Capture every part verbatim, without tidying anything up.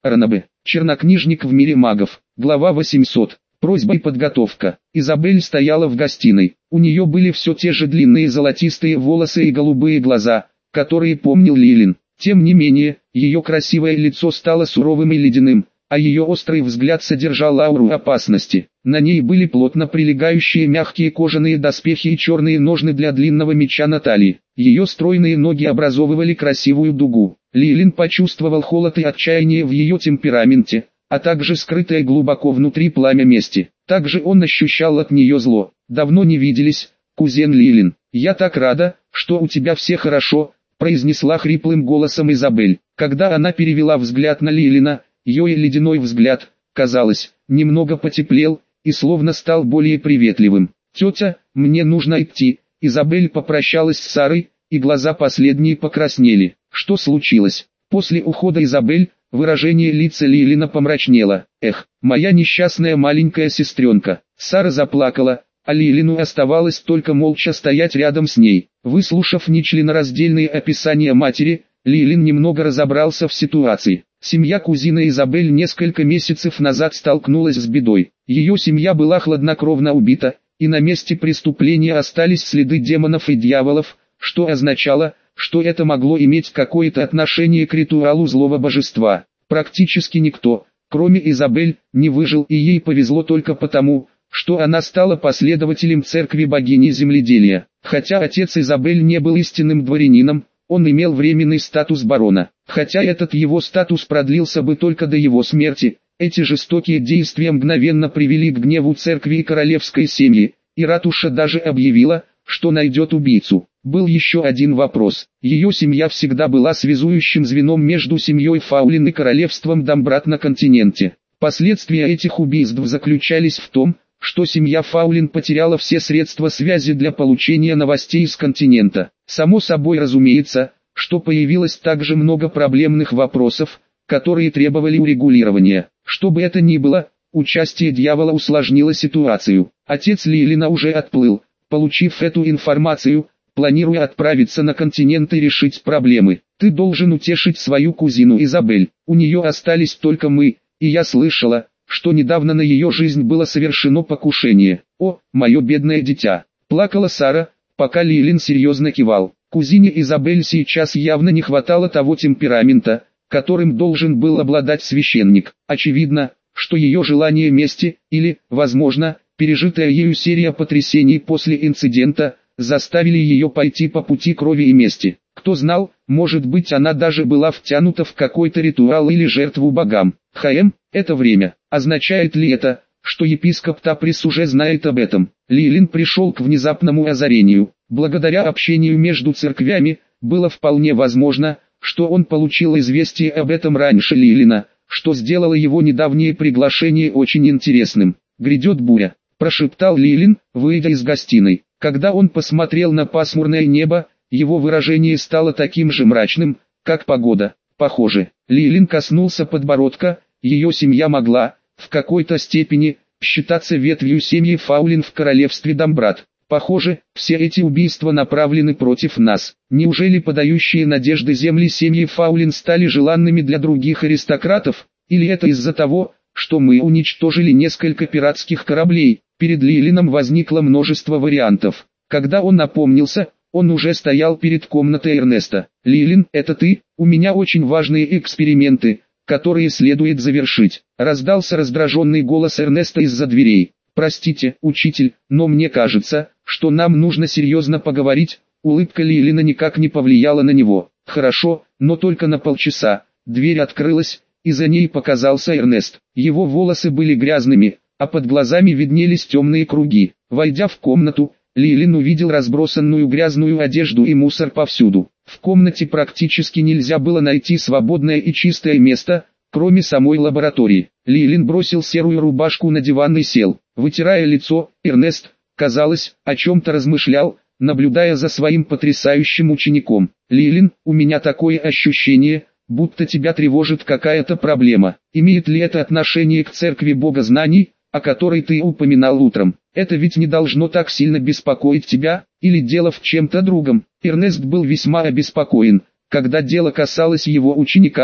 Ранабе. Чернокнижник в мире магов. Глава восемьсот. Просьба и подготовка. Изабель стояла в гостиной. У нее были все те же длинные золотистые волосы и голубые глаза, которые помнил Лилин. Тем не менее, ее красивое лицо стало суровым и ледяным, а ее острый взгляд содержал ауру опасности. На ней были плотно прилегающие мягкие кожаные доспехи и черные ножны для длинного меча на талии. Ее стройные ноги образовывали красивую дугу. Лилин почувствовал холод и отчаяние в ее темпераменте, а также скрытое глубоко внутри пламя мести. Также он ощущал от нее зло. «Давно не виделись, кузен Лилин. Я так рада, что у тебя все хорошо», произнесла хриплым голосом Изабель. Когда она перевела взгляд на Лилина, ее ледяной взгляд, казалось, немного потеплел и словно стал более приветливым. «Тетя, мне нужно идти». Изабель попрощалась с Сарой, и глаза последней покраснели. Что случилось? После ухода Изабель, выражение лица Лилина помрачнело. «Эх, моя несчастная маленькая сестренка». Сара заплакала, а Лилину оставалось только молча стоять рядом с ней. Выслушав нечленораздельные описания матери, Лилин немного разобрался в ситуации. Семья кузины Изабель несколько месяцев назад столкнулась с бедой. Ее семья была хладнокровно убита, и на месте преступления остались следы демонов и дьяволов, что означало, что это могло иметь какое-то отношение к ритуалу злого божества. Практически никто, кроме Изабель, не выжил, и ей повезло только потому, что она стала последователем церкви богини земледелия. Хотя отец Изабель не был истинным дворянином, он имел временный статус барона. Хотя этот его статус продлился бы только до его смерти, эти жестокие действия мгновенно привели к гневу церкви и королевской семьи, и ратуша даже объявила, что найдет убийцу. Был еще один вопрос. Ее семья всегда была связующим звеном между семьей Фаулин и королевством Дамбрат на континенте. Последствия этих убийств заключались в том, что семья Фаулин потеряла все средства связи для получения новостей из континента. Само собой разумеется, что появилось также много проблемных вопросов, которые требовали урегулирования. Что бы это ни было, участие дьявола усложнило ситуацию. Отец Лилина уже отплыл, получив эту информацию, планируя отправиться на континент и решить проблемы. «Ты должен утешить свою кузину Изабель, у нее остались только мы, и я слышала, что недавно на ее жизнь было совершено покушение. О, мое бедное дитя!» Плакала Сара, пока Лилин серьезно кивал. Кузине Изабель сейчас явно не хватало того темперамента, которым должен был обладать священник. Очевидно, что ее желание мести, или, возможно, пережитая ею серия потрясений после инцидента, заставили ее пойти по пути крови и мести. Кто знал, может быть, она даже была втянута в какой-то ритуал или жертву богам. Хм, это время. Означает ли это, что епископ Таприс уже знает об этом? Лилин пришел к внезапному озарению. Благодаря общению между церквями, было вполне возможно, что он получил известие об этом раньше Лилина, что сделало его недавнее приглашение очень интересным. «Грядет буря», – прошептал Лилин, выйдя из гостиной. Когда он посмотрел на пасмурное небо, его выражение стало таким же мрачным, как погода. Похоже, Лилин коснулся подбородка, ее семья могла, в какой-то степени, считаться ветвью семьи Фаулин в королевстве Дамбрат. Похоже, все эти убийства направлены против нас. Неужели подающие надежды земли семьи Фаулин стали желанными для других аристократов, или это из-за того, что мы уничтожили несколько пиратских кораблей? Перед Лилином возникло множество вариантов. Когда он напомнился, он уже стоял перед комнатой Эрнеста. «Лилин, это ты? У меня очень важные эксперименты, которые следует завершить», — раздался раздраженный голос Эрнеста из-за дверей. «Простите, учитель, но мне кажется, что нам нужно серьезно поговорить». Улыбка Лилина никак не повлияла на него. «Хорошо, но только на полчаса». Дверь открылась, и за ней показался Эрнест. Его волосы были грязными, а под глазами виднелись темные круги. Войдя в комнату, Лилин увидел разбросанную грязную одежду и мусор повсюду. В комнате практически нельзя было найти свободное и чистое место, кроме самой лаборатории. Лилин бросил серую рубашку на диван и сел. Вытирая лицо, Эрнест, казалось, о чем-то размышлял, наблюдая за своим потрясающим учеником. «Лилин, у меня такое ощущение, будто тебя тревожит какая-то проблема. Имеет ли это отношение к церкви бога знаний, о которой ты упоминал утром? Это ведь не должно так сильно беспокоить тебя, или дело в чем-то другом?» Эрнест был весьма обеспокоен, когда дело касалось его ученика,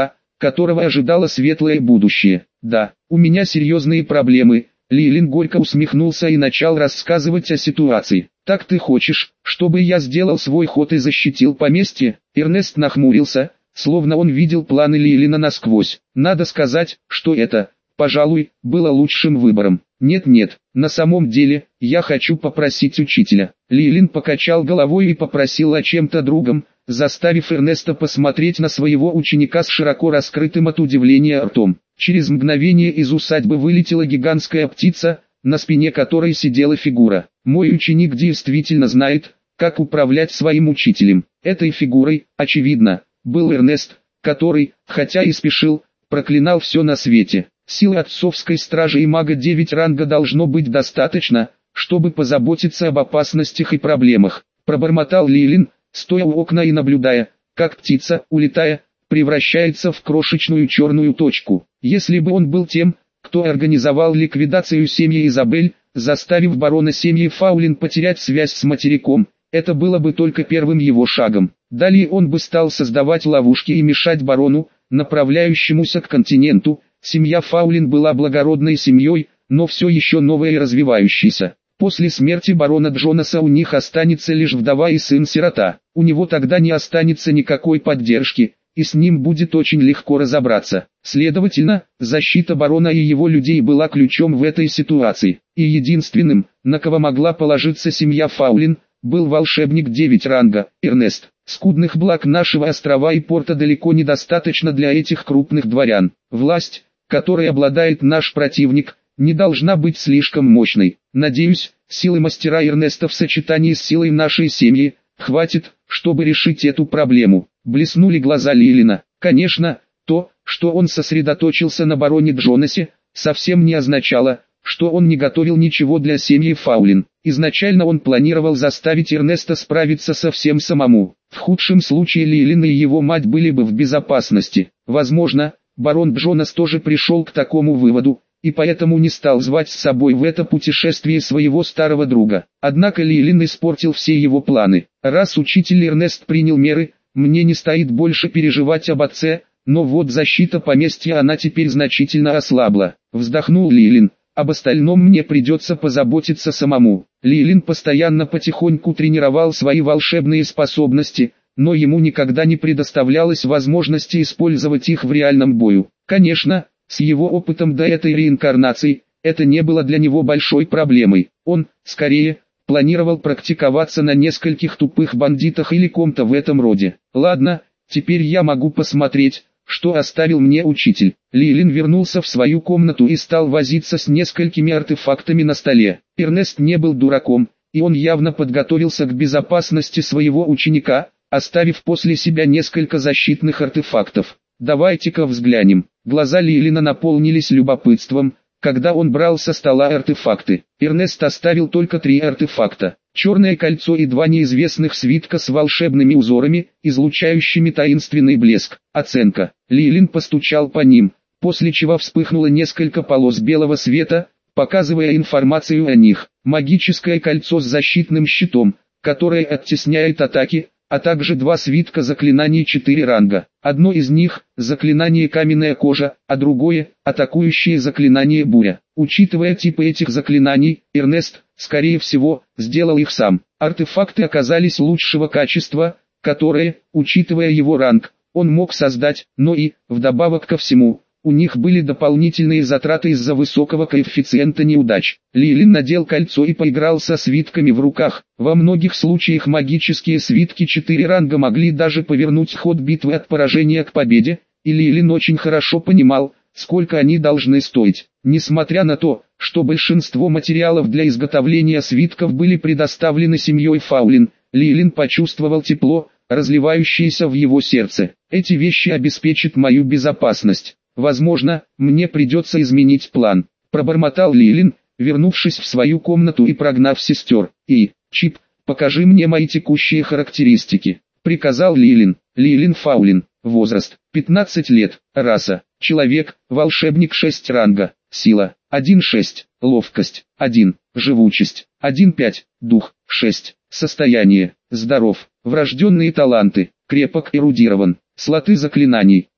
которого ожидало светлое будущее. Да, у меня серьезные проблемы. Лилин горько усмехнулся и начал рассказывать о ситуации. «Так ты хочешь, чтобы я сделал свой ход и защитил поместье?» Эрнест нахмурился, словно он видел планы Лилина насквозь. Надо сказать, что это, пожалуй, было лучшим выбором. «Нет-нет, на самом деле, я хочу попросить учителя». Лилин покачал головой и попросил о чем-то другом, заставив Эрнеста посмотреть на своего ученика с широко раскрытым от удивления ртом. Через мгновение из усадьбы вылетела гигантская птица, на спине которой сидела фигура. «Мой ученик действительно знает, как управлять своим учителем». Этой фигурой, очевидно, был Эрнест, который, хотя и спешил, проклинал все на свете. Силы отцовской стражи и мага девять ранга должно быть достаточно, чтобы позаботиться об опасностях и проблемах. Пробормотал Лилин, стоя у окна и наблюдая, как птица, улетая, превращается в крошечную черную точку. Если бы он был тем, кто организовал ликвидацию семьи Изабель, заставив барона семьи Фаулин потерять связь с материком, это было бы только первым его шагом. Далее он бы стал создавать ловушки и мешать барону, направляющемуся к континенту. Семья Фаулин была благородной семьей, но все еще новой и развивающейся. После смерти барона Джонаса у них останется лишь вдова и сын-сирота. У него тогда не останется никакой поддержки, и с ним будет очень легко разобраться. Следовательно, защита барона и его людей была ключом в этой ситуации. И единственным, на кого могла положиться семья Фаулин, был волшебник девять ранга, Эрнест. Скудных благ нашего острова и порта далеко недостаточно для этих крупных дворян. Власть, которой обладает наш противник, не должна быть слишком мощной. Надеюсь, силы мастера Эрнеста в сочетании с силой нашей семьи хватит, чтобы решить эту проблему. Блеснули глаза Лилина. Конечно, то, что он сосредоточился на бароне Джонасе, совсем не означало, что он не готовил ничего для семьи Фаулин. Изначально он планировал заставить Эрнеста справиться со всем самому. В худшем случае Лилин и его мать были бы в безопасности. Возможно, барон Джонас тоже пришел к такому выводу, и поэтому не стал звать с собой в это путешествие своего старого друга. Однако Лилин испортил все его планы. Раз учитель Эрнест принял меры, мне не стоит больше переживать об отце, но вот защита поместья она теперь значительно ослабла. Вздохнул Лилин. Об остальном мне придется позаботиться самому. Лилин постоянно потихоньку тренировал свои волшебные способности, но ему никогда не предоставлялось возможности использовать их в реальном бою. Конечно, с его опытом до этой реинкарнации, это не было для него большой проблемой. Он, скорее, планировал практиковаться на нескольких тупых бандитах или ком-то в этом роде. Ладно, теперь я могу посмотреть, что оставил мне учитель. Лилин вернулся в свою комнату и стал возиться с несколькими артефактами на столе. Эрнест не был дураком, и он явно подготовился к безопасности своего ученика, оставив после себя несколько защитных артефактов. Давайте-ка взглянем. Глаза Лилина наполнились любопытством, когда он брал со стола артефакты. Эрнест оставил только три артефакта. Черное кольцо и два неизвестных свитка с волшебными узорами, излучающими таинственный блеск. Оценка. Лилин постучал по ним, после чего вспыхнуло несколько полос белого света, показывая информацию о них. Магическое кольцо с защитным щитом, которое оттесняет атаки, а также два свитка заклинаний четыре ранга. Одно из них – заклинание каменная кожа, а другое – атакующее заклинание буря. Учитывая типы этих заклинаний, Эрнест, скорее всего, сделал их сам. Артефакты оказались лучшего качества, которые, учитывая его ранг, он мог создать, но и, вдобавок ко всему, у них были дополнительные затраты из-за высокого коэффициента неудач. Лилин надел кольцо и поиграл со свитками в руках. Во многих случаях магические свитки четыре ранга могли даже повернуть ход битвы от поражения к победе, и Лилин очень хорошо понимал, сколько они должны стоить. Несмотря на то, что большинство материалов для изготовления свитков были предоставлены семьей Фаулин, Лилин почувствовал тепло, разливающееся в его сердце. Эти вещи обеспечат мою безопасность. Возможно, мне придется изменить план, пробормотал Лилин, вернувшись в свою комнату и прогнав сестер. И, Чип, покажи мне мои текущие характеристики, приказал Лилин. Лилин Фаулин, возраст, пятнадцать лет, раса, человек, волшебник шесть ранга, сила, один шесть, ловкость, один, живучесть, один пять, дух, шесть, состояние, здоров, врожденные таланты, крепок эрудирован, слоты заклинаний,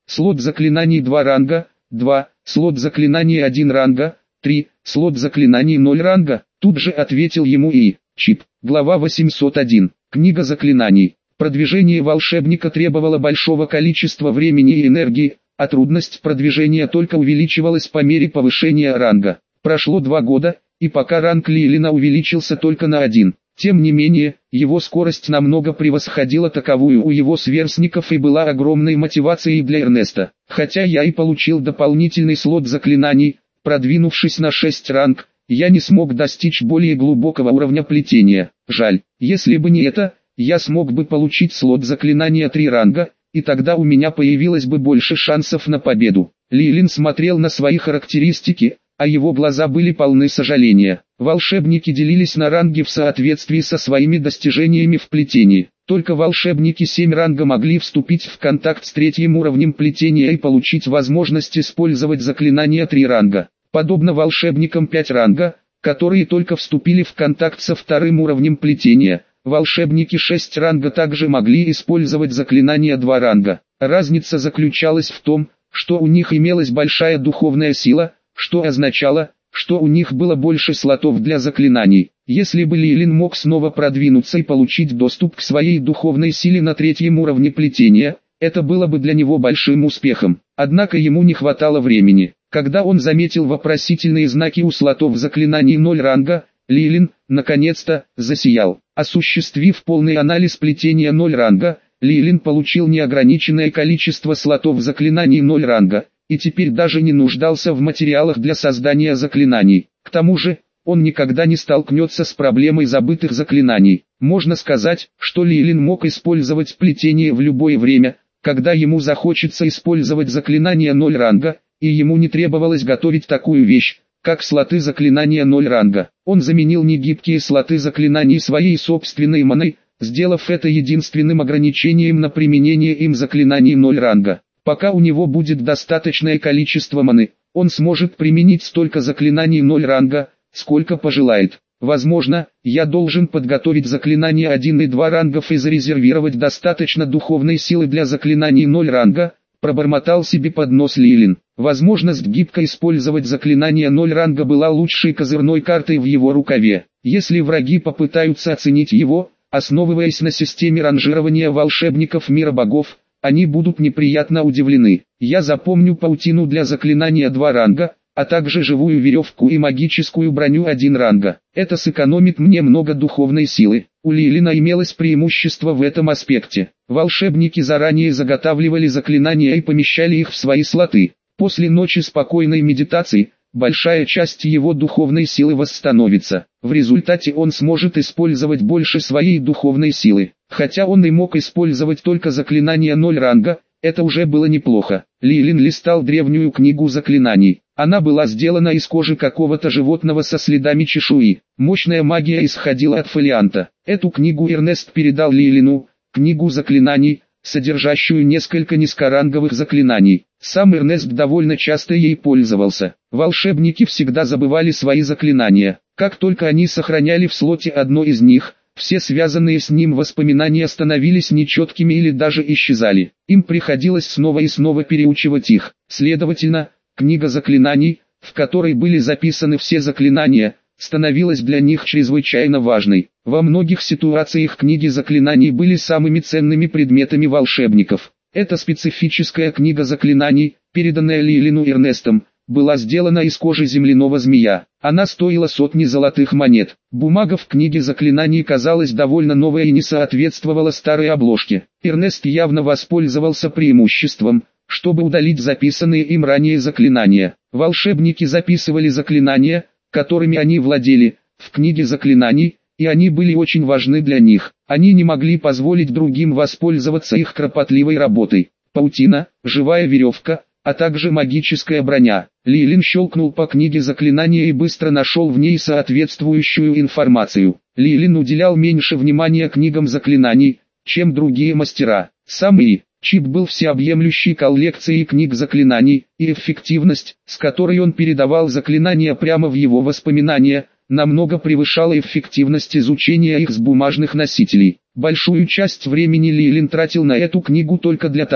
Слот заклинаний два ранга, два, слот заклинаний один ранга, три, слот заклинаний ноль ранга. Тут же ответил ему и Чип. Глава восемьсот один. Книга заклинаний. Продвижение волшебника требовало большого количества времени и энергии, а трудность продвижения только увеличивалась по мере повышения ранга. Прошло два года, и пока ранг Лилина увеличился только на один. Тем не менее, его скорость намного превосходила таковую у его сверстников и была огромной мотивацией для Эрнеста. Хотя я и получил дополнительный слот заклинаний, продвинувшись на шесть ранг, я не смог достичь более глубокого уровня плетения. Жаль, если бы не это, я смог бы получить слот заклинания три ранга, и тогда у меня появилось бы больше шансов на победу. Лилин смотрел на свои характеристики, а его глаза были полны сожаления. Волшебники делились на ранги в соответствии со своими достижениями в плетении. Только волшебники семь ранга могли вступить в контакт с третьим уровнем плетения и получить возможность использовать заклинания три ранга. Подобно волшебникам пять ранга, которые только вступили в контакт со вторым уровнем плетения, волшебники шесть ранга также могли использовать заклинания два ранга. Разница заключалась в том, что у них имелась большая духовная сила, что означало, что у них было больше слотов для заклинаний. Если бы Лилин мог снова продвинуться и получить доступ к своей духовной силе на третьем уровне плетения, это было бы для него большим успехом. Однако ему не хватало времени. Когда он заметил вопросительные знаки у слотов заклинаний ноль ранга, Лилин, наконец-то, засиял. Осуществив полный анализ плетения ноль ранга, Лилин получил неограниченное количество слотов заклинаний ноль ранга, и теперь даже не нуждался в материалах для создания заклинаний. К тому же, он никогда не столкнется с проблемой забытых заклинаний. Можно сказать, что Лилин мог использовать плетение в любое время, когда ему захочется использовать заклинание ноль ранга, и ему не требовалось готовить такую вещь, как слоты заклинания ноль ранга. Он заменил негибкие слоты заклинаний своей собственной маной, сделав это единственным ограничением на применение им заклинаний ноль ранга. Пока у него будет достаточное количество маны, он сможет применить столько заклинаний ноль ранга, сколько пожелает. Возможно, я должен подготовить заклинания один и два рангов и зарезервировать достаточно духовной силы для заклинаний ноль ранга, пробормотал себе под нос Лилин. Возможность гибко использовать заклинания ноль ранга была лучшей козырной картой в его рукаве. Если враги попытаются оценить его, основываясь на системе ранжирования волшебников мира богов, они будут неприятно удивлены. Я запомню паутину для заклинания два ранга, а также живую веревку и магическую броню один ранга. Это сэкономит мне много духовной силы. У Лилина имелось преимущество в этом аспекте. Волшебники заранее заготавливали заклинания и помещали их в свои слоты. После ночи спокойной медитации, большая часть его духовной силы восстановится. В результате он сможет использовать больше своей духовной силы. Хотя он и мог использовать только заклинания ноль ранга, это уже было неплохо. Лилин листал древнюю книгу заклинаний. Она была сделана из кожи какого-то животного со следами чешуи. Мощная магия исходила от фолианта. Эту книгу Эрнест передал Лилину, книгу заклинаний, содержащую несколько низкоранговых заклинаний. Сам Эрнест довольно часто ей пользовался. Волшебники всегда забывали свои заклинания. Как только они сохраняли в слоте одно из них, все связанные с ним воспоминания становились нечеткими или даже исчезали. Им приходилось снова и снова переучивать их. Следовательно, книга заклинаний, в которой были записаны все заклинания, становилась для них чрезвычайно важной. Во многих ситуациях книги заклинаний были самыми ценными предметами волшебников. Эта специфическая книга заклинаний, переданная Лилину Эрнестом, была сделана из кожи земляного змея. Она стоила сотни золотых монет. Бумага в книге заклинаний казалась довольно новой и не соответствовала старой обложке. Эрнест явно воспользовался преимуществом, чтобы удалить записанные им ранее заклинания. Волшебники записывали заклинания, которыми они владели, в книге заклинаний, и они были очень важны для них. Они не могли позволить другим воспользоваться их кропотливой работой. Паутина, живая веревка, а также магическая броня. Лилин щелкнул по книге заклинания и быстро нашел в ней соответствующую информацию. Лилин уделял меньше внимания книгам заклинаний, чем другие мастера. Сам И. Чип был всеобъемлющей коллекцией книг заклинаний, и эффективность, с которой он передавал заклинания прямо в его воспоминания, намного превышала эффективность изучения их с бумажных носителей. Большую часть времени Лилин тратил на эту книгу только для того,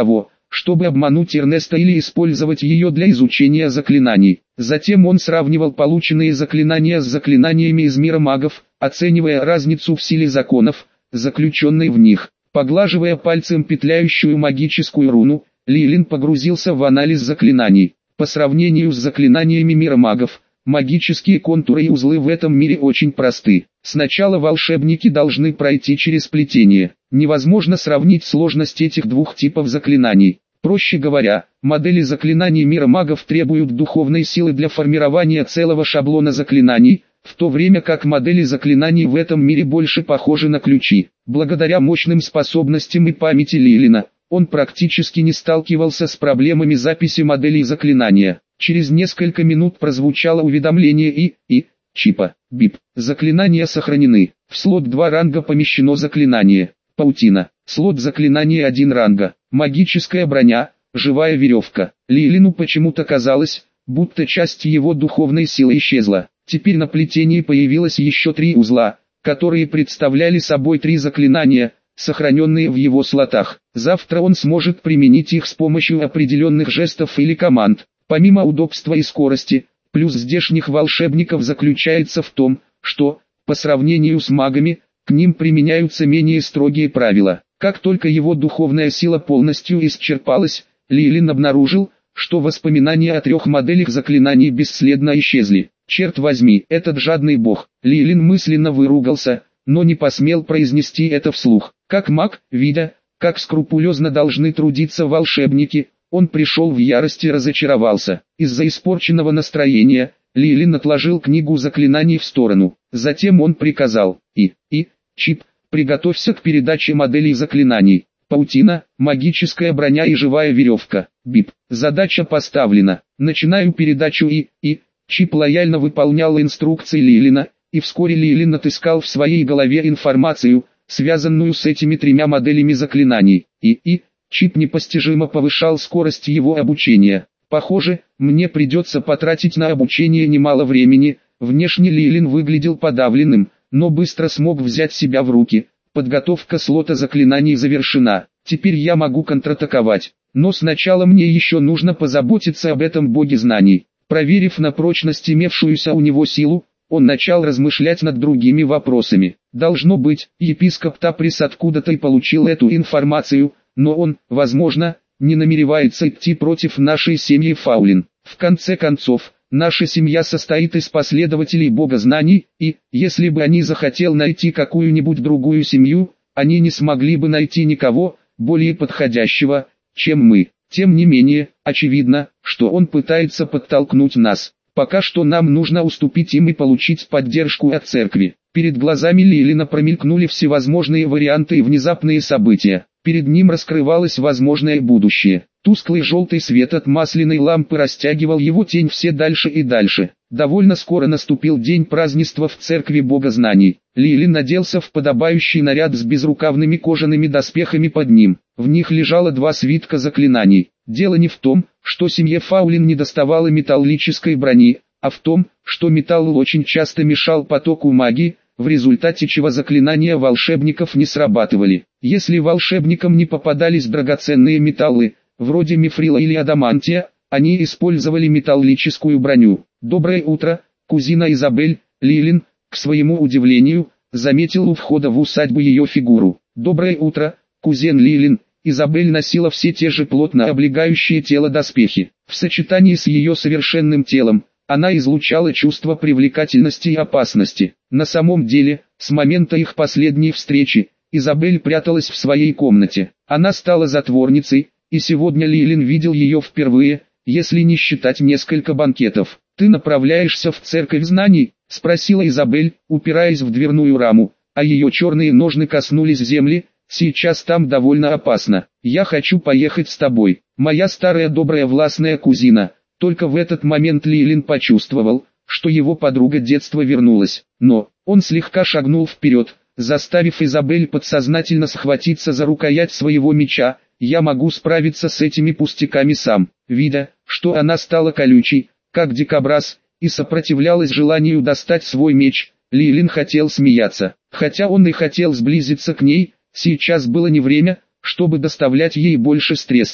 чтобы обмануть Эрнеста или использовать ее для изучения заклинаний. Затем он сравнивал полученные заклинания с заклинаниями из мира магов, оценивая разницу в силе законов, заключенной в них. Поглаживая пальцем петляющую магическую руну, Лилин погрузился в анализ заклинаний. По сравнению с заклинаниями мира магов, магические контуры и узлы в этом мире очень просты. Сначала волшебники должны пройти через плетение. Невозможно сравнить сложность этих двух типов заклинаний. Проще говоря, модели заклинаний мира магов требуют духовной силы для формирования целого шаблона заклинаний, в то время как модели заклинаний в этом мире больше похожи на ключи. Благодаря мощным способностям и памяти Лилина, он практически не сталкивался с проблемами записи моделей заклинания. Через несколько минут прозвучало уведомление и, и, чипа, бип. Заклинания сохранены. В слот два ранга помещено заклинание. Паутина. Слот заклинания один ранга. Магическая броня, живая веревка. Лилину почему-то казалось, будто часть его духовной силы исчезла. Теперь на плетении появилось еще три узла, которые представляли собой три заклинания, сохраненные в его слотах. Завтра он сможет применить их с помощью определенных жестов или команд. Помимо удобства и скорости, плюс здешних волшебников заключается в том, что, по сравнению с магами, к ним применяются менее строгие правила. Как только его духовная сила полностью исчерпалась, Лилин обнаружил, что воспоминания о трех моделях заклинаний бесследно исчезли. Черт возьми, этот жадный бог. Лилин мысленно выругался, но не посмел произнести это вслух. Как маг, видя, как скрупулезно должны трудиться волшебники, он пришел в ярость и разочаровался. Из-за испорченного настроения, Лилин отложил книгу заклинаний в сторону. Затем он приказал: «И, и, чип, приготовься к передаче моделей заклинаний. Паутина, магическая броня и живая веревка. Бип. Задача поставлена. Начинаю передачу и, и, чип лояльно выполнял инструкции Лилина, и вскоре Лилин отыскал в своей голове информацию, связанную с этими тремя моделями заклинаний. И, и, чип непостижимо повышал скорость его обучения. Похоже, мне придется потратить на обучение немало времени. Внешне Лилин выглядел подавленным, но быстро смог взять себя в руки. Подготовка слота заклинаний завершена. Теперь я могу контратаковать. Но сначала мне еще нужно позаботиться об этом боге знаний. Проверив на прочность имевшуюся у него силу, он начал размышлять над другими вопросами. Должно быть, епископ Таприс откуда-то и получил эту информацию, но он, возможно, не намеревается идти против нашей семьи Фаулин. В конце концов, наша семья состоит из последователей бога знаний, и, если бы они захотел найти какую-нибудь другую семью, они не смогли бы найти никого, более подходящего, чем мы. Тем не менее, очевидно, что он пытается подтолкнуть нас. Пока что нам нужно уступить им и получить поддержку от церкви. Перед глазами Лилина промелькнули всевозможные варианты и внезапные события. Перед ним раскрывалось возможное будущее. Тусклый желтый свет от масляной лампы растягивал его тень все дальше и дальше. Довольно скоро наступил день празднества в церкви бога знаний. Лилин оделся в подобающий наряд с безрукавными кожаными доспехами под ним. В них лежало два свитка заклинаний. Дело не в том, что семье Фаулин недоставало металлической брони, а в том, что металл очень часто мешал потоку магии, в результате чего заклинания волшебников не срабатывали. Если волшебникам не попадались драгоценные металлы, вроде мифрила или адамантия, они использовали металлическую броню. «Доброе утро, кузина Изабель», Лилин, к своему удивлению, заметил у входа в усадьбу ее фигуру. «Доброе утро, кузен Лилин». Изабель носила все те же плотно облегающие тело доспехи. В сочетании с ее совершенным телом, она излучала чувство привлекательности и опасности. На самом деле, с момента их последней встречи, Изабель пряталась в своей комнате. Она стала затворницей, и сегодня Лилин видел ее впервые, если не считать несколько банкетов. «Ты направляешься в церковь знаний?» – спросила Изабель, упираясь в дверную раму, а ее черные ножны коснулись земли. «Сейчас там довольно опасно. Я хочу поехать с тобой, моя старая добрая властная кузина». Только в этот момент Лилин почувствовал, что его подруга детства вернулась. Но, он слегка шагнул вперед, заставив Изабель подсознательно схватиться за рукоять своего меча. «Я могу справиться с этими пустяками сам». Видя, что она стала колючей, как дикобраз, и сопротивлялась желанию достать свой меч, Лилин хотел смеяться. Хотя он и хотел сблизиться к ней, сейчас было не время, чтобы доставлять ей больше стресса.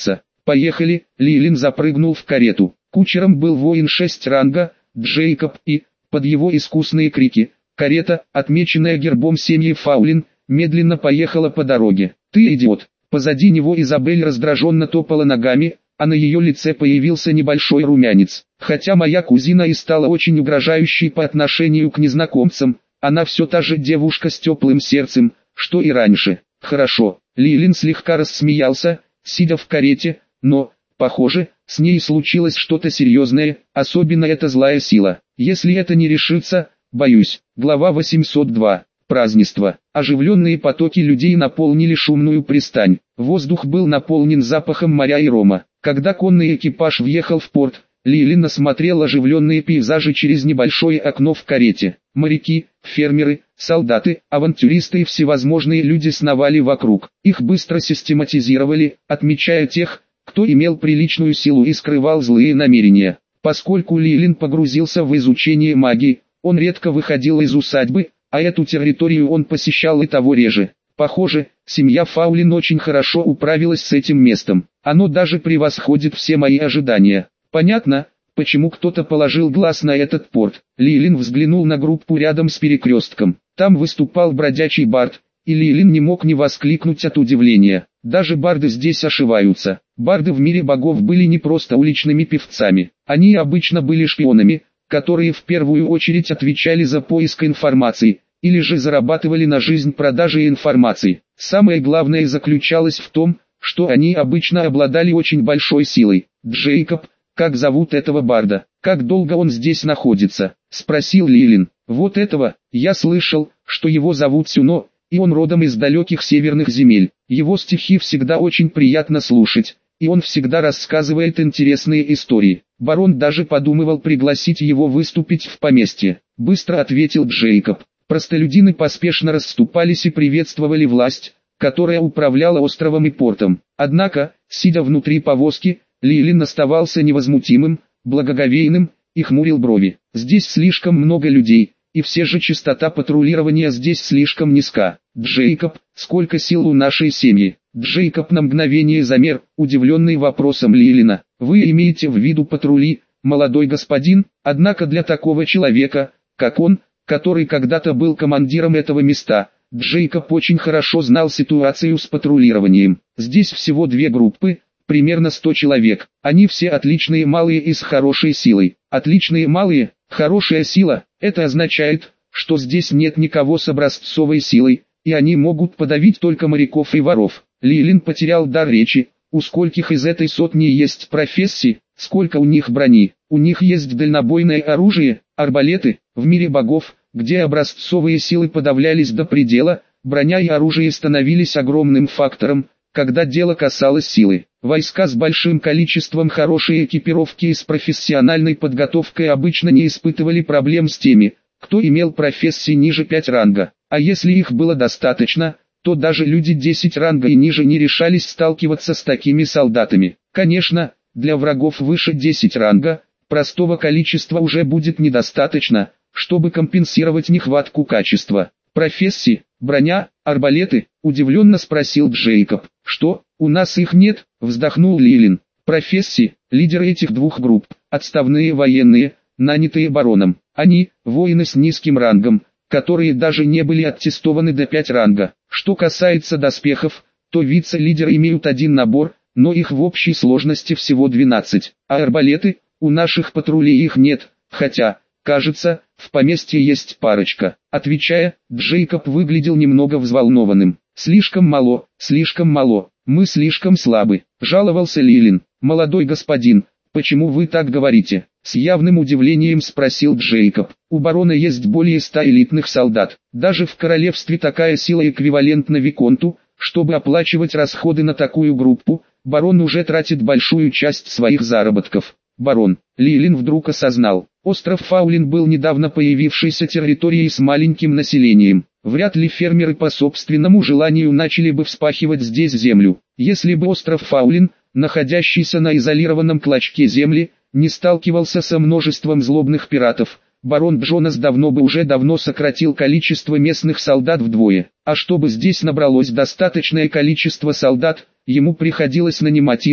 «Поехали!» Лилин запрыгнул в карету. Кучером был воин шесть ранга, Джейкоб, и, под его искусные крики, карета, отмеченная гербом семьи Фаулин, медленно поехала по дороге. «Ты идиот!» Позади него Изабель раздраженно топала ногами, а на ее лице появился небольшой румянец. Хотя моя кузина и стала очень угрожающей по отношению к незнакомцам, она все та же девушка с теплым сердцем, что и раньше. «Хорошо», Лилин слегка рассмеялся, сидя в карете, но, похоже, с ней случилось что-то серьезное, особенно эта злая сила. Если это не решится, боюсь. Глава восемьсот два. Празднество. Оживленные потоки людей наполнили шумную пристань. Воздух был наполнен запахом моря и рома. Когда конный экипаж въехал в порт, Лилин осмотрел оживленные пейзажи через небольшое окно в карете. Моряки, фермеры, солдаты, авантюристы и всевозможные люди сновали вокруг. Их быстро систематизировали, отмечая тех, кто имел приличную силу и скрывал злые намерения. Поскольку Лилин погрузился в изучение магии, он редко выходил из усадьбы, а эту территорию он посещал и того реже. Похоже, семья Фаулин очень хорошо управилась с этим местом. Оно даже превосходит все мои ожидания. Понятно, почему кто-то положил глаз на этот порт. Лилин взглянул на группу рядом с перекрестком. Там выступал бродячий бард, и Лилин не мог не воскликнуть от удивления. Даже барды здесь ошиваются. Барды в мире богов были не просто уличными певцами. Они обычно были шпионами, которые в первую очередь отвечали за поиск информации, или же зарабатывали на жизнь продажей информации. Самое главное заключалось в том, что они обычно обладали очень большой силой. «Джейкоб, как зовут этого барда? Как долго он здесь находится?» — спросил Лилин. «Вот этого, я слышал, что его зовут Сюно, и он родом из далеких северных земель. Его стихи всегда очень приятно слушать, и он всегда рассказывает интересные истории. Барон даже подумывал пригласить его выступить в поместье», — быстро ответил Джейкоб. Простолюдины поспешно расступались и приветствовали власть, которая управляла островом и портом. Однако, сидя внутри повозки, Лилин оставался невозмутимым, благоговейным, и хмурил брови. «Здесь слишком много людей, и все же частота патрулирования здесь слишком низка. Джейкоб, сколько сил у нашей семьи?» Джейкоб на мгновение замер, удивленный вопросом Лилина. «Вы имеете в виду патрули, молодой господин?» Однако для такого человека, как он, который когда-то был командиром этого места, Джейкоб очень хорошо знал ситуацию с патрулированием. Здесь всего две группы, примерно сто человек. Они все отличные малые и с хорошей силой. Отличные малые, хорошая сила, это означает, что здесь нет никого с образцовой силой, и они могут подавить только моряков и воров. Лилин потерял дар речи. У скольких из этой сотни есть профессии, сколько у них брони? У них есть дальнобойное оружие, арбалеты. В мире богов, где образцовые силы подавлялись до предела, броня и оружие становились огромным фактором, когда дело касалось силы. Войска с большим количеством хорошей экипировки и с профессиональной подготовкой обычно не испытывали проблем с теми, кто имел профессии ниже пять ранга. А если их было достаточно, то даже люди десять ранга и ниже не решались сталкиваться с такими солдатами. Конечно, для врагов выше десять ранга, простого количества уже будет недостаточно, чтобы компенсировать нехватку качества. «Профессии, броня, арбалеты?» – удивленно спросил Джейкоб. «Что, у нас их нет?» – вздохнул Лилин. «Профессии, лидеры этих двух групп, отставные военные, нанятые бароном. Они – воины с низким рангом, которые даже не были аттестованы до пять ранга. Что касается доспехов, то вице-лидеры имеют один набор, но их в общей сложности всего двенадцать. А арбалеты, у наших патрулей их нет, хотя, кажется, в поместье есть парочка». Отвечая, Джейкоб выглядел немного взволнованным. «Слишком мало, слишком мало, мы слишком слабы», — жаловался Лилин. «Молодой господин, почему вы так говорите?» С явным удивлением спросил Джейкоб. «У барона есть более ста элитных солдат. Даже в королевстве такая сила эквивалентна виконту. Чтобы оплачивать расходы на такую группу, барон уже тратит большую часть своих заработков». Барон. Лилин вдруг осознал. Остров Фаулин был недавно появившейся территорией с маленьким населением. Вряд ли фермеры по собственному желанию начали бы вспахивать здесь землю. Если бы остров Фаулин, находящийся на изолированном клочке земли, не сталкивался со множеством злобных пиратов, барон Джонас давно бы уже давно сократил количество местных солдат вдвое. А чтобы здесь набралось достаточное количество солдат, ему приходилось нанимать их,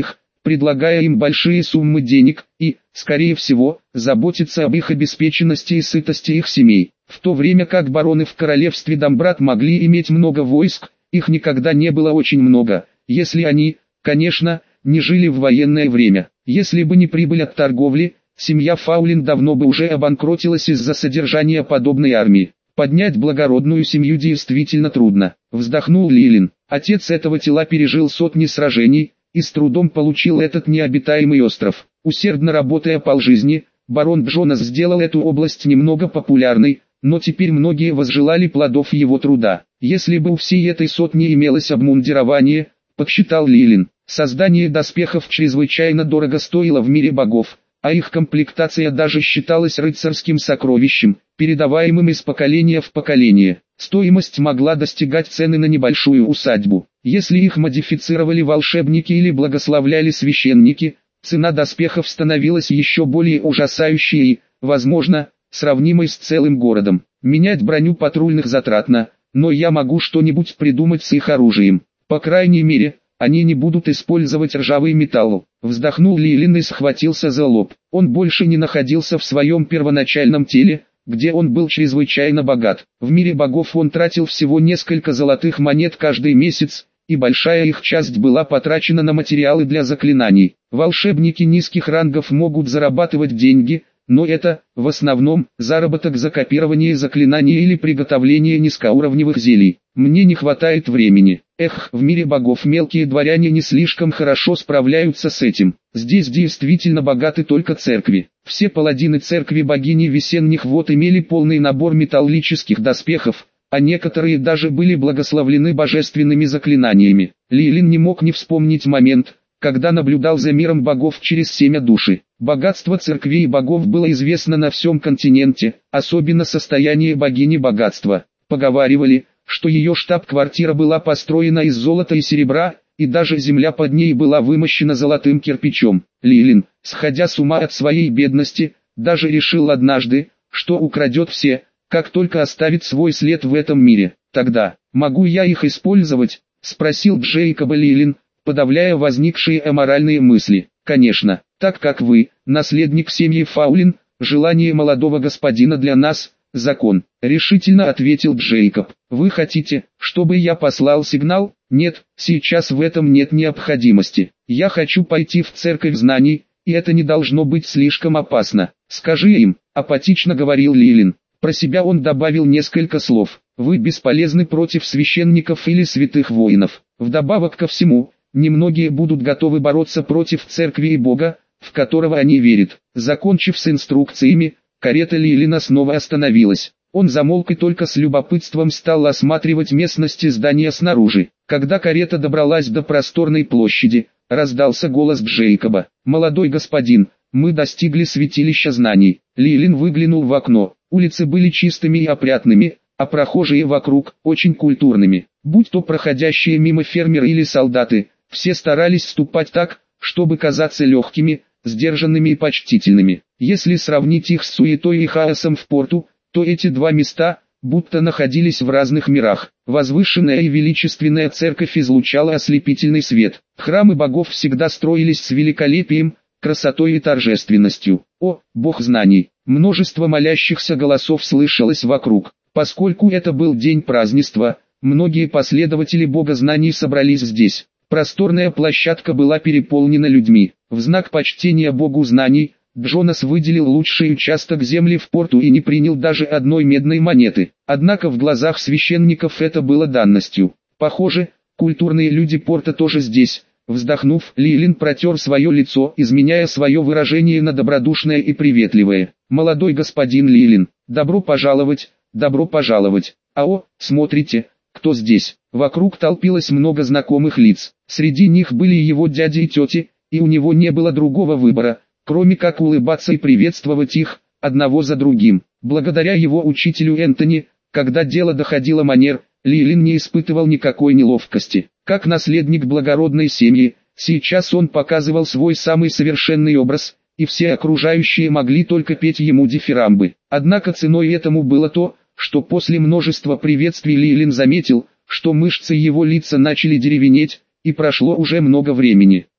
предлагая им большие суммы денег и, скорее всего, заботиться об их обеспеченности и сытости их семей. В то время как бароны в королевстве Домбрат могли иметь много войск, их никогда не было очень много, если они, конечно, не жили в военное время. Если бы не прибыль от торговли, семья Фаулин давно бы уже обанкротилась из-за содержания подобной армии. Поднять благородную семью действительно трудно, вздохнул Лилин. Отец этого тела пережил сотни сражений и с трудом получил этот необитаемый остров. Усердно работая полжизни, барон Джонас сделал эту область немного популярной, но теперь многие возжелали плодов его труда. Если бы у всей этой сотни имелось обмундирование, подсчитал Лилин, создание доспехов чрезвычайно дорого стоило в мире богов, а их комплектация даже считалась рыцарским сокровищем, передаваемым из поколения в поколение. Стоимость могла достигать цены на небольшую усадьбу. Если их модифицировали волшебники или благословляли священники, цена доспехов становилась еще более ужасающей и, возможно, сравнимой с целым городом. Менять броню патрульных затратно, но я могу что-нибудь придумать с их оружием. По крайней мере, они не будут использовать ржавый металл. Вздохнул Лилин и схватился за лоб. Он больше не находился в своем первоначальном теле, где он был чрезвычайно богат. В мире богов он тратил всего несколько золотых монет каждый месяц, и большая их часть была потрачена на материалы для заклинаний. Волшебники низких рангов могут зарабатывать деньги, но это, в основном, заработок за копирование заклинаний или приготовление низкоуровневых зелий. Мне не хватает времени. Эх, в мире богов мелкие дворяне не слишком хорошо справляются с этим. Здесь действительно богаты только церкви. Все паладины церкви богини весенних вод имели полный набор металлических доспехов, а некоторые даже были благословлены божественными заклинаниями. Лилин не мог не вспомнить момент, когда наблюдал за миром богов через семя души. Богатство церквей богов было известно на всем континенте, особенно состояние богини богатства. Поговаривали, что ее штаб-квартира была построена из золота и серебра, и даже земля под ней была вымощена золотым кирпичом. Лилин, сходя с ума от своей бедности, даже решил однажды, что украдет все, как только оставит свой след в этом мире. Тогда, могу я их использовать? Спросил Джейкоба Лилин, подавляя возникшие аморальные мысли. Конечно, так как вы, наследник семьи Фаулин, желание молодого господина для нас – закон, решительно ответил Джейкоб. Вы хотите, чтобы я послал сигнал? Нет, сейчас в этом нет необходимости. Я хочу пойти в церковь знаний, и это не должно быть слишком опасно. Скажи им, апатично говорил Лилин. Про себя он добавил несколько слов. Вы бесполезны против священников или святых воинов. Вдобавок ко всему, немногие будут готовы бороться против церкви и Бога, в которого они верят. Закончив с инструкциями, карета Лилина снова остановилась. Он замолк и только с любопытством стал осматривать местности здания снаружи. Когда карета добралась до просторной площади, раздался голос Джейкоба. «Молодой господин, мы достигли святилища знаний». Лилин выглянул в окно. Улицы были чистыми и опрятными, а прохожие вокруг – очень культурными. Будь то проходящие мимо фермеры или солдаты, все старались ступать так, чтобы казаться легкими, сдержанными и почтительными. Если сравнить их с суетой и хаосом в порту, то эти два места, будто находились в разных мирах. Возвышенная и величественная церковь излучала ослепительный свет. Храмы богов всегда строились с великолепием, красотой и торжественностью. О, бог знаний! Множество молящихся голосов слышалось вокруг. Поскольку это был день празднества, многие последователи бога знаний собрались здесь. Просторная площадка была переполнена людьми. В знак почтения богу знаний, Джонас выделил лучший участок земли в порту и не принял даже одной медной монеты. Однако в глазах священников это было данностью. Похоже, культурные люди порта тоже здесь. Вздохнув, Лилин протер свое лицо, изменяя свое выражение на добродушное и приветливое. «Молодой господин Лилин, добро пожаловать, добро пожаловать. Ао, смотрите, кто здесь?» Вокруг толпилось много знакомых лиц. Среди них были его дяди и тети, и у него не было другого выбора, кроме как улыбаться и приветствовать их, одного за другим. Благодаря его учителю Энтони, когда дело доходило манер, Лилин не испытывал никакой неловкости. Как наследник благородной семьи, сейчас он показывал свой самый совершенный образ, и все окружающие могли только петь ему дифирамбы. Однако ценой этому было то, что после множества приветствий Лилин заметил, что мышцы его лица начали деревенеть, и прошло уже много времени.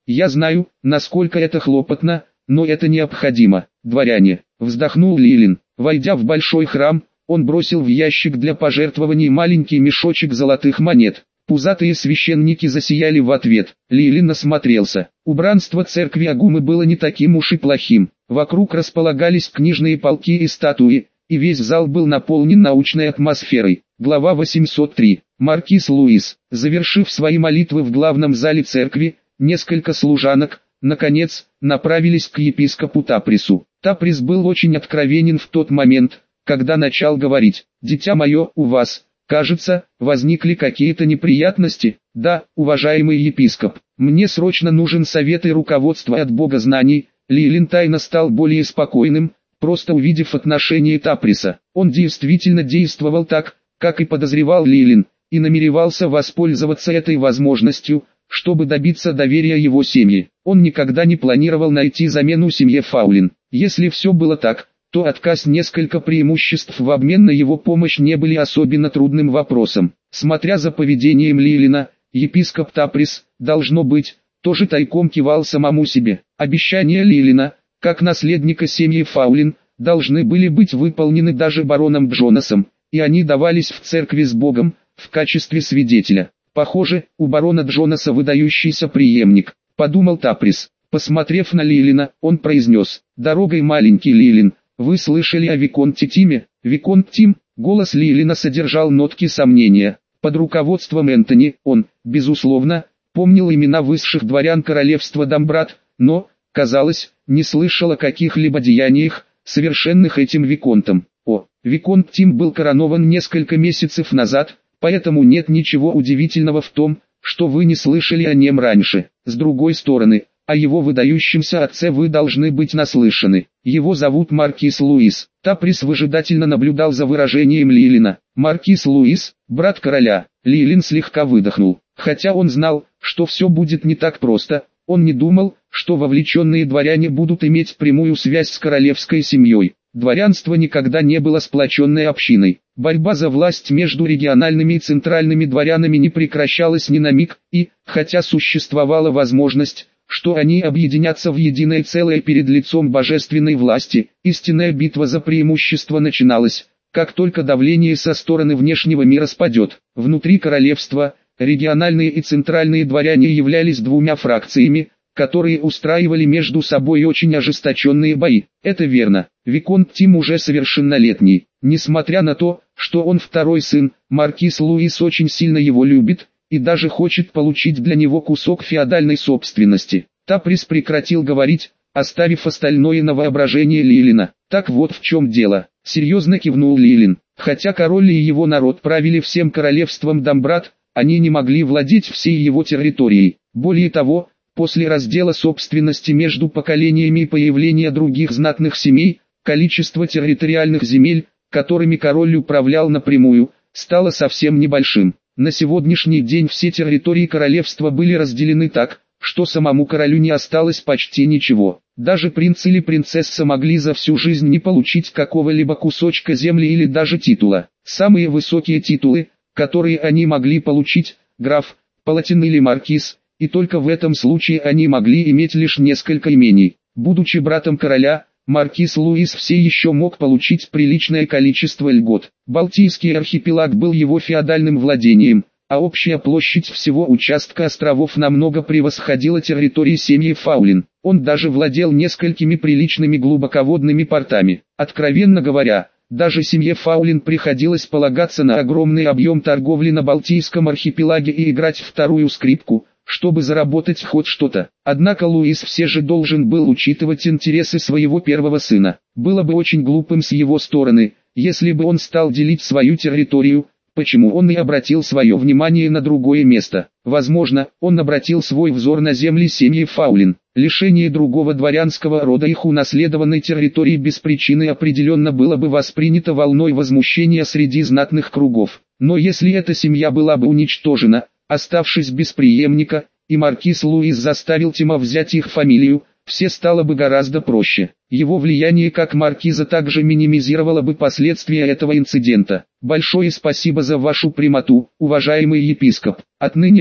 Я знаю, насколько это хлопотно, но это необходимо. Дворяне, вздохнул Лилин. Войдя в большой храм, он бросил в ящик для пожертвований маленький мешочек золотых монет. Пузатые священники засияли в ответ. Лилин осмотрелся. Убранство церкви Агумы было не таким уж и плохим. Вокруг располагались книжные полки и статуи, и весь зал был наполнен научной атмосферой. Глава восемьсот три. Маркиз Луис, завершив свои молитвы в главном зале церкви, несколько служанок, наконец, направились к епископу Тапрису. Таприс был очень откровенен в тот момент, когда начал говорить: «Дитя мое, у вас, кажется, возникли какие-то неприятности?» «Да, уважаемый епископ, мне срочно нужен совет и руководство от богознаний». Лилин тайно стал более спокойным, просто увидев отношение Таприса. Он действительно действовал так, как и подозревал Лилин, и намеревался воспользоваться этой возможностью, чтобы добиться доверия его семьи. Он никогда не планировал найти замену семье Фаулин. Если все было так, то отказ несколько преимуществ в обмен на его помощь не были особенно трудным вопросом. Смотря за поведением Лилина, епископ Таприс, должно быть, тоже тайком кивал самому себе. Обещания Лилина, как наследника семьи Фаулин, должны были быть выполнены даже бароном Джонасом, и они давались в церкви с Богом, в качестве свидетеля. Похоже, у барона Джонаса выдающийся преемник, подумал Таприс. Посмотрев на Лилина, он произнес: «Дорогой, маленький Лилин, вы слышали о Виконте Тиме?» Виконт Тим, голос Лилина содержал нотки сомнения. Под руководством Энтони он, безусловно, помнил имена высших дворян королевства Дамбрат, но, казалось, не слышал о каких-либо деяниях, совершенных этим Виконтом. О, Виконт Тим был коронован несколько месяцев назад, поэтому нет ничего удивительного в том, что вы не слышали о нем раньше. С другой стороны, о его выдающемся отце вы должны быть наслышаны. Его зовут Маркиз Луис. Таприс выжидательно наблюдал за выражением Лилина. Маркиз Луис, брат короля. Лилин слегка выдохнул. Хотя он знал, что все будет не так просто, он не думал, что вовлеченные дворяне будут иметь прямую связь с королевской семьей. Дворянство никогда не было сплоченной общиной. Борьба за власть между региональными и центральными дворянами не прекращалась ни на миг, и, хотя существовала возможность, что они объединятся в единое целое перед лицом божественной власти, истинная битва за преимущество начиналась, как только давление со стороны внешнего мира спадет. Внутри королевства, региональные и центральные дворяне являлись двумя фракциями, которые устраивали между собой очень ожесточенные бои. Это верно, Виконт Тим уже совершеннолетний. Несмотря на то, что он второй сын, Маркиз Луис очень сильно его любит, и даже хочет получить для него кусок феодальной собственности. Таприс прекратил говорить, оставив остальное на воображение Лилина. Так вот в чем дело, серьезно кивнул Лилин. Хотя король и его народ правили всем королевством Дамбрат, они не могли владеть всей его территорией. Более того, после раздела собственности между поколениями и появления других знатных семей, количество территориальных земель, которыми король управлял напрямую, стало совсем небольшим. На сегодняшний день все территории королевства были разделены так, что самому королю не осталось почти ничего. Даже принц или принцесса могли за всю жизнь не получить какого-либо кусочка земли или даже титула. Самые высокие титулы, которые они могли получить, граф, палатин или маркиз, и только в этом случае они могли иметь лишь несколько имений. Будучи братом короля, Маркиз Луис все еще мог получить приличное количество льгот. Балтийский архипелаг был его феодальным владением, а общая площадь всего участка островов намного превосходила территории семьи Фаулин. Он даже владел несколькими приличными глубоководными портами. Откровенно говоря, даже семье Фаулин приходилось полагаться на огромный объем торговли на Балтийском архипелаге и играть вторую скрипку, чтобы заработать хоть что-то. Однако Луис все же должен был учитывать интересы своего первого сына. Было бы очень глупым с его стороны, если бы он стал делить свою территорию, почему он и обратил свое внимание на другое место. Возможно, он обратил свой взор на земли семьи Фаулин. Лишение другого дворянского рода их унаследованной территории без причины определенно было бы воспринято волной возмущения среди знатных кругов. Но если эта семья была бы уничтожена, оставшись без преемника, и маркиз Луис заставил Тима взять их фамилию, все стало бы гораздо проще. Его влияние как маркиза также минимизировало бы последствия этого инцидента. Большое спасибо за вашу прямоту, уважаемый епископ. Отныне,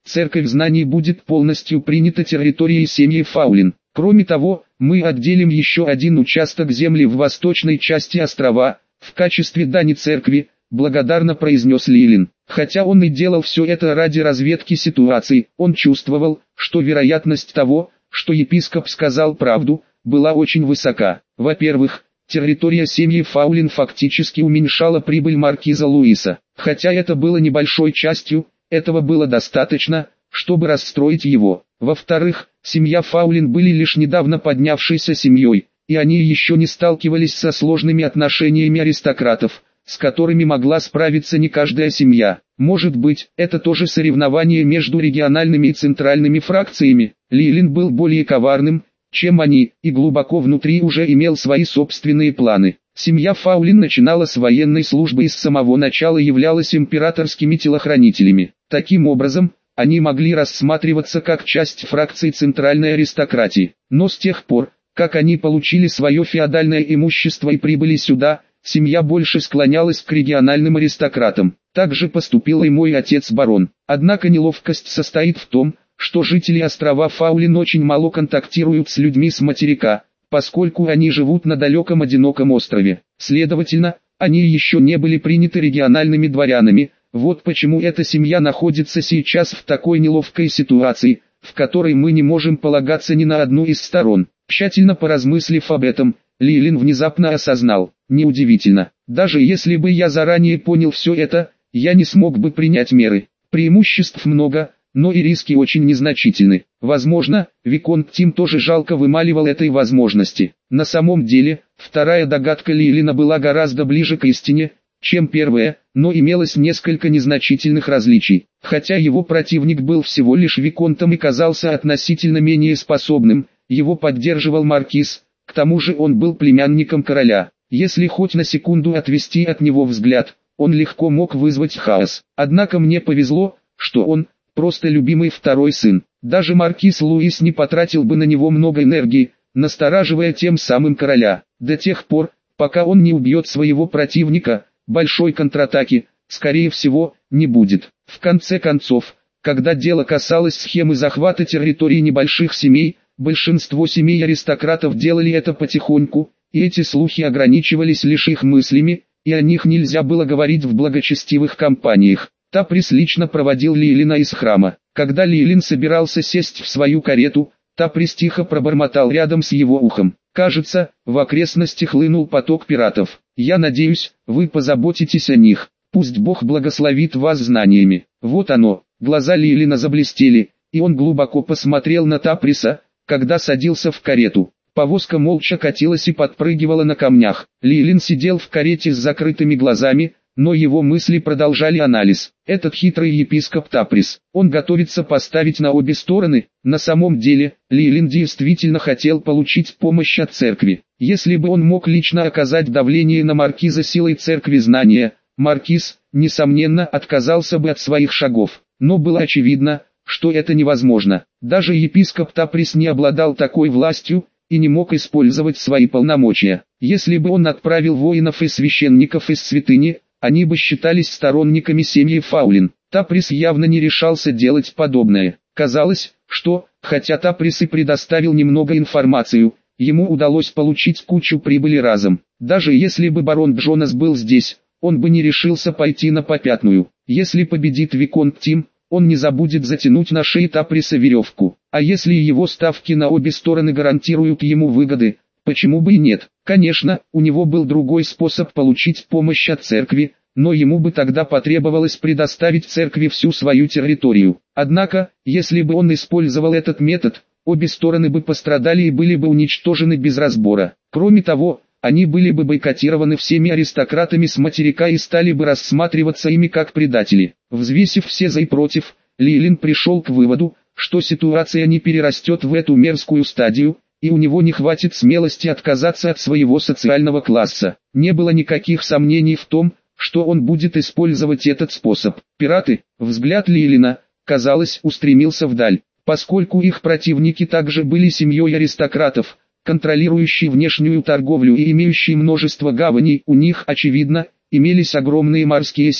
церковь знаний будет полностью принята территорией семьи Фаулин. Кроме того, мы отделим еще один участок земли в восточной части острова, в качестве дани церкви, благодарно произнес Лилин. Хотя он и делал все это ради разведки ситуации, он чувствовал, что вероятность того, что епископ сказал правду, была очень высока. Во-первых, территория семьи Фаулин фактически уменьшала прибыль маркиза Луиса. Хотя это было небольшой частью, этого было достаточно, чтобы расстроить его. Во-вторых, семья Фаулин были лишь недавно поднявшейся семьей, и они еще не сталкивались со сложными отношениями аристократов, с которыми могла справиться не каждая семья. Может быть, это тоже соревнование между региональными и центральными фракциями. Лилин был более коварным, чем они, и глубоко внутри уже имел свои собственные планы. Семья Фаулин начинала с военной службы и с самого начала являлась императорскими телохранителями. Таким образом, они могли рассматриваться как часть фракции центральной аристократии. Но с тех пор, как они получили свое феодальное имущество и прибыли сюда, семья больше склонялась к региональным аристократам. Так же поступил и мой отец-барон. Однако неловкость состоит в том, что жители острова Фаулин очень мало контактируют с людьми с материка, поскольку они живут на далеком одиноком острове. Следовательно, они еще не были приняты региональными дворянами. Вот почему эта семья находится сейчас в такой неловкой ситуации, в которой мы не можем полагаться ни на одну из сторон. Тщательно поразмыслив об этом, Лилин внезапно осознал: неудивительно, даже если бы я заранее понял все это, я не смог бы принять меры. Преимуществ много, но и риски очень незначительны. Возможно, Виконт Тим тоже жалко вымаливал этой возможности. На самом деле, вторая догадка Лилина была гораздо ближе к истине, чем первая, но имелось несколько незначительных различий. Хотя его противник был всего лишь виконтом и казался относительно менее способным, его поддерживал маркиз, к тому же он был племянником короля. Если хоть на секунду отвести от него взгляд, он легко мог вызвать хаос. Однако мне повезло, что он просто любимый второй сын. Даже маркиз Луис не потратил бы на него много энергии, настораживая тем самым короля. До тех пор, пока он не убьет своего противника, большой контратаки, скорее всего, не будет. В конце концов, когда дело касалось схемы захвата территорий небольших семей, большинство семей аристократов делали это потихоньку, и эти слухи ограничивались лишь их мыслями, и о них нельзя было говорить в благочестивых компаниях. Таприс лично проводил Лилина из храма. Когда Лилин собирался сесть в свою карету, Таприс тихо пробормотал рядом с его ухом: «Кажется, в окрестности хлынул поток пиратов. Я надеюсь, вы позаботитесь о них. Пусть Бог благословит вас знаниями». Вот оно. Глаза Лилина заблестели, и он глубоко посмотрел на Таприса, когда садился в карету. Повозка молча катилась и подпрыгивала на камнях. Лилин сидел в карете с закрытыми глазами, но его мысли продолжали анализ. Этот хитрый епископ Таприс, он готовится поставить на обе стороны. На самом деле, Лилин действительно хотел получить помощь от церкви. Если бы он мог лично оказать давление на маркиза силой церкви знания, маркиз, несомненно, отказался бы от своих шагов. Но было очевидно, что это невозможно. Даже епископ Таприс не обладал такой властью и не мог использовать свои полномочия. Если бы он отправил воинов и священников из святыни, они бы считались сторонниками семьи Фаулин. Таприс явно не решался делать подобное. Казалось, что, хотя Таприс и предоставил немного информацию, ему удалось получить кучу прибыли разом. Даже если бы барон Джонас был здесь, он бы не решился пойти на попятную. Если победит Виконт Тим, он не забудет затянуть на шее Таприса веревку. А если его ставки на обе стороны гарантируют ему выгоды, почему бы и нет? Конечно, у него был другой способ получить помощь от церкви, но ему бы тогда потребовалось предоставить церкви всю свою территорию. Однако, если бы он использовал этот метод, обе стороны бы пострадали и были бы уничтожены без разбора. Кроме того, они были бы бойкотированы всеми аристократами с материка и стали бы рассматриваться ими как предатели. Взвесив все за и против, Лилин пришел к выводу, что ситуация не перерастет в эту мерзкую стадию, и у него не хватит смелости отказаться от своего социального класса. Не было никаких сомнений в том, что он будет использовать этот способ. Пираты, взгляд Лилина, казалось, устремился вдаль, поскольку их противники также были семьей аристократов, контролирующей внешнюю торговлю и имеющей множество гаваней, у них, очевидно, имелись огромные морские силы.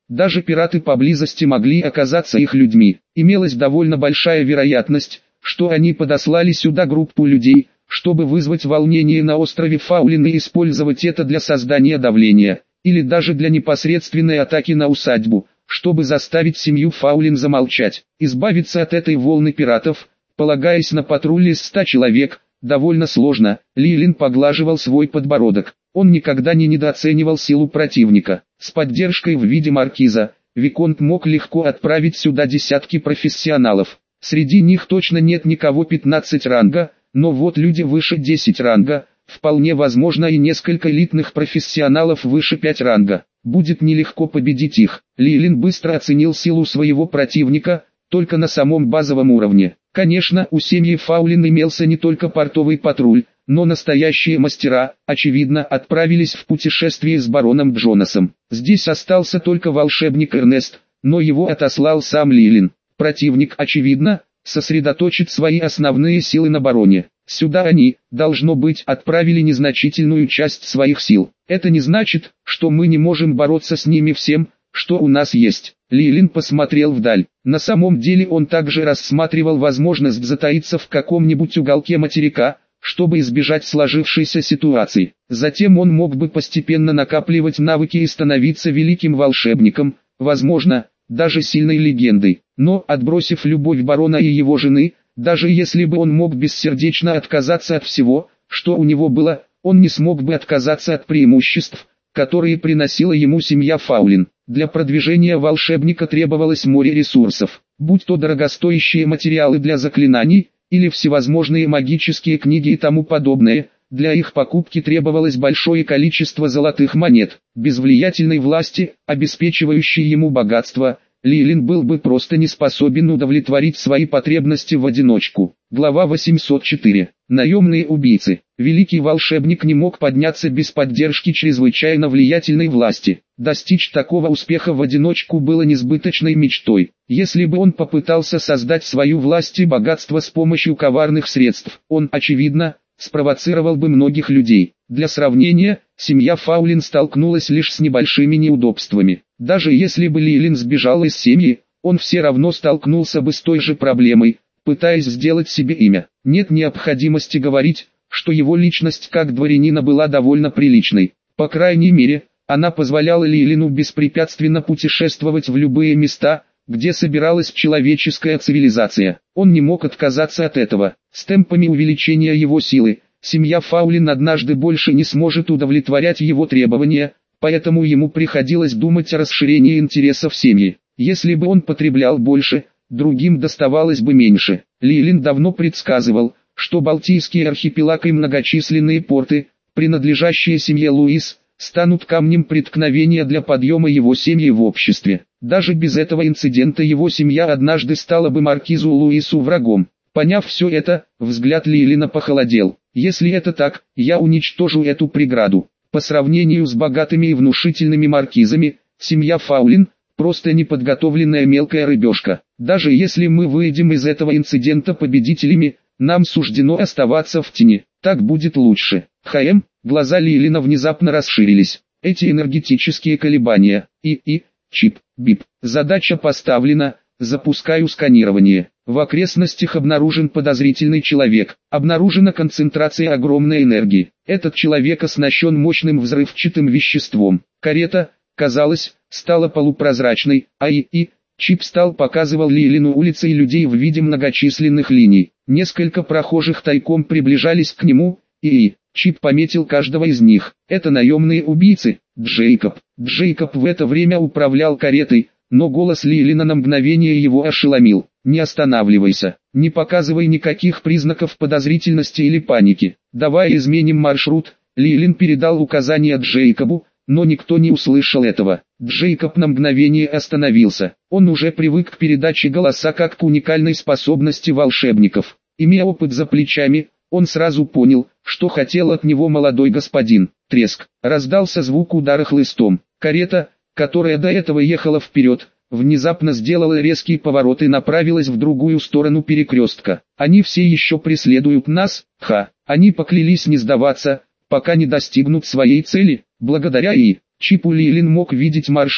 Даже пираты поблизости могли оказаться их людьми. Имелась довольно большая вероятность, что они подослали сюда группу людей, чтобы вызвать волнение на острове Фаулин и использовать это для создания давления, или даже для непосредственной атаки на усадьбу, чтобы заставить семью Фаулин замолчать. Избавиться от этой волны пиратов, полагаясь на патруль из ста человек, довольно сложно. Лилин поглаживал свой подбородок. Он никогда не недооценивал силу противника. С поддержкой в виде маркиза, Виконт мог легко отправить сюда десятки профессионалов. Среди них точно нет никого пятнадцать ранга, но вот люди выше десять ранга, вполне возможно и несколько элитных профессионалов выше пять ранга. Будет нелегко победить их. Лилин быстро оценил силу своего противника, только на самом базовом уровне. Конечно, у семьи Фаулин имелся не только портовый патруль, но настоящие мастера, очевидно, отправились в путешествие с бароном Джонасом. Здесь остался только волшебник Эрнест, но его отослал сам Лилин. Противник, очевидно, сосредоточит свои основные силы на бароне. Сюда они, должно быть, отправили незначительную часть своих сил. Это не значит, что мы не можем бороться с ними всем, что у нас есть. Лилин посмотрел вдаль. На самом деле он также рассматривал возможность затаиться в каком-нибудь уголке материка, чтобы избежать сложившейся ситуации. Затем он мог бы постепенно накапливать навыки и становиться великим волшебником, возможно, даже сильной легендой. Но, отбросив любовь барона и его жены, даже если бы он мог бессердечно отказаться от всего, что у него было, он не смог бы отказаться от преимуществ, которые приносила ему семья Фаулин. Для продвижения волшебника требовалось море ресурсов, будь то дорогостоящие материалы для заклинаний, или всевозможные магические книги и тому подобное. Для их покупки требовалось большое количество золотых монет. Без влиятельной власти, обеспечивающей ему богатство, Лилин был бы просто не способен удовлетворить свои потребности в одиночку. Глава восемьсот четыре. Наемные убийцы. Великий волшебник не мог подняться без поддержки чрезвычайно влиятельной власти. Достичь такого успеха в одиночку было несбыточной мечтой. Если бы он попытался создать свою власть и богатство с помощью коварных средств, он, очевидно, спровоцировал бы многих людей. Для сравнения, семья Фаулин столкнулась лишь с небольшими неудобствами. Даже если бы Лилин сбежал из семьи, он все равно столкнулся бы с той же проблемой, пытаясь сделать себе имя. Нет необходимости говорить, что его личность как дворянина была довольно приличной. По крайней мере, она позволяла Лилину беспрепятственно путешествовать в любые места, где собиралась человеческая цивилизация. Он не мог отказаться от этого. С темпами увеличения его силы, семья Фаулин однажды больше не сможет удовлетворять его требования, поэтому ему приходилось думать о расширении интересов семьи. Если бы он потреблял больше, другим доставалось бы меньше. Лилин давно предсказывал, что Балтийский архипелаг и многочисленные порты, принадлежащие семье Луис, станут камнем преткновения для подъема его семьи в обществе. Даже без этого инцидента его семья однажды стала бы маркизу Луису врагом. Поняв все это, взгляд Лилина похолодел. Если это так, я уничтожу эту преграду. По сравнению с богатыми и внушительными маркизами, семья Фаулин – просто неподготовленная мелкая рыбешка. Даже если мы выйдем из этого инцидента победителями, нам суждено оставаться в тени. Так будет лучше. Хм, глаза Лилина внезапно расширились. Эти энергетические колебания. И, и, чип, бип. Задача поставлена. Запускаю сканирование. В окрестностях обнаружен подозрительный человек. Обнаружена концентрация огромной энергии. Этот человек оснащен мощным взрывчатым веществом. Карета, казалось, стала полупрозрачной, а и, и, чип стал показывал Лилину улицы и людей в виде многочисленных линий. Несколько прохожих тайком приближались к нему, и, и, чип пометил каждого из них. Это наемные убийцы. Джейкоб. Джейкоб в это время управлял каретой, но голос Лилина на мгновение его ошеломил. Не останавливайся, не показывай никаких признаков подозрительности или паники. Давай изменим маршрут. Лилин передал указания Джейкобу, но никто не услышал этого. Джейкоб на мгновение остановился. Он уже привык к передаче голоса как к уникальной способности волшебников. Имея опыт за плечами, он сразу понял, что хотел от него молодой господин. Треск. Раздался звук удара хлыстом. Карета, которая до этого ехала вперед, внезапно сделала резкий поворот и направилась в другую сторону перекрестка. Они все еще преследуют нас, ха. Они поклялись не сдаваться, пока не достигнут своей цели. Благодаря и чипу Лилин мог видеть маршрут,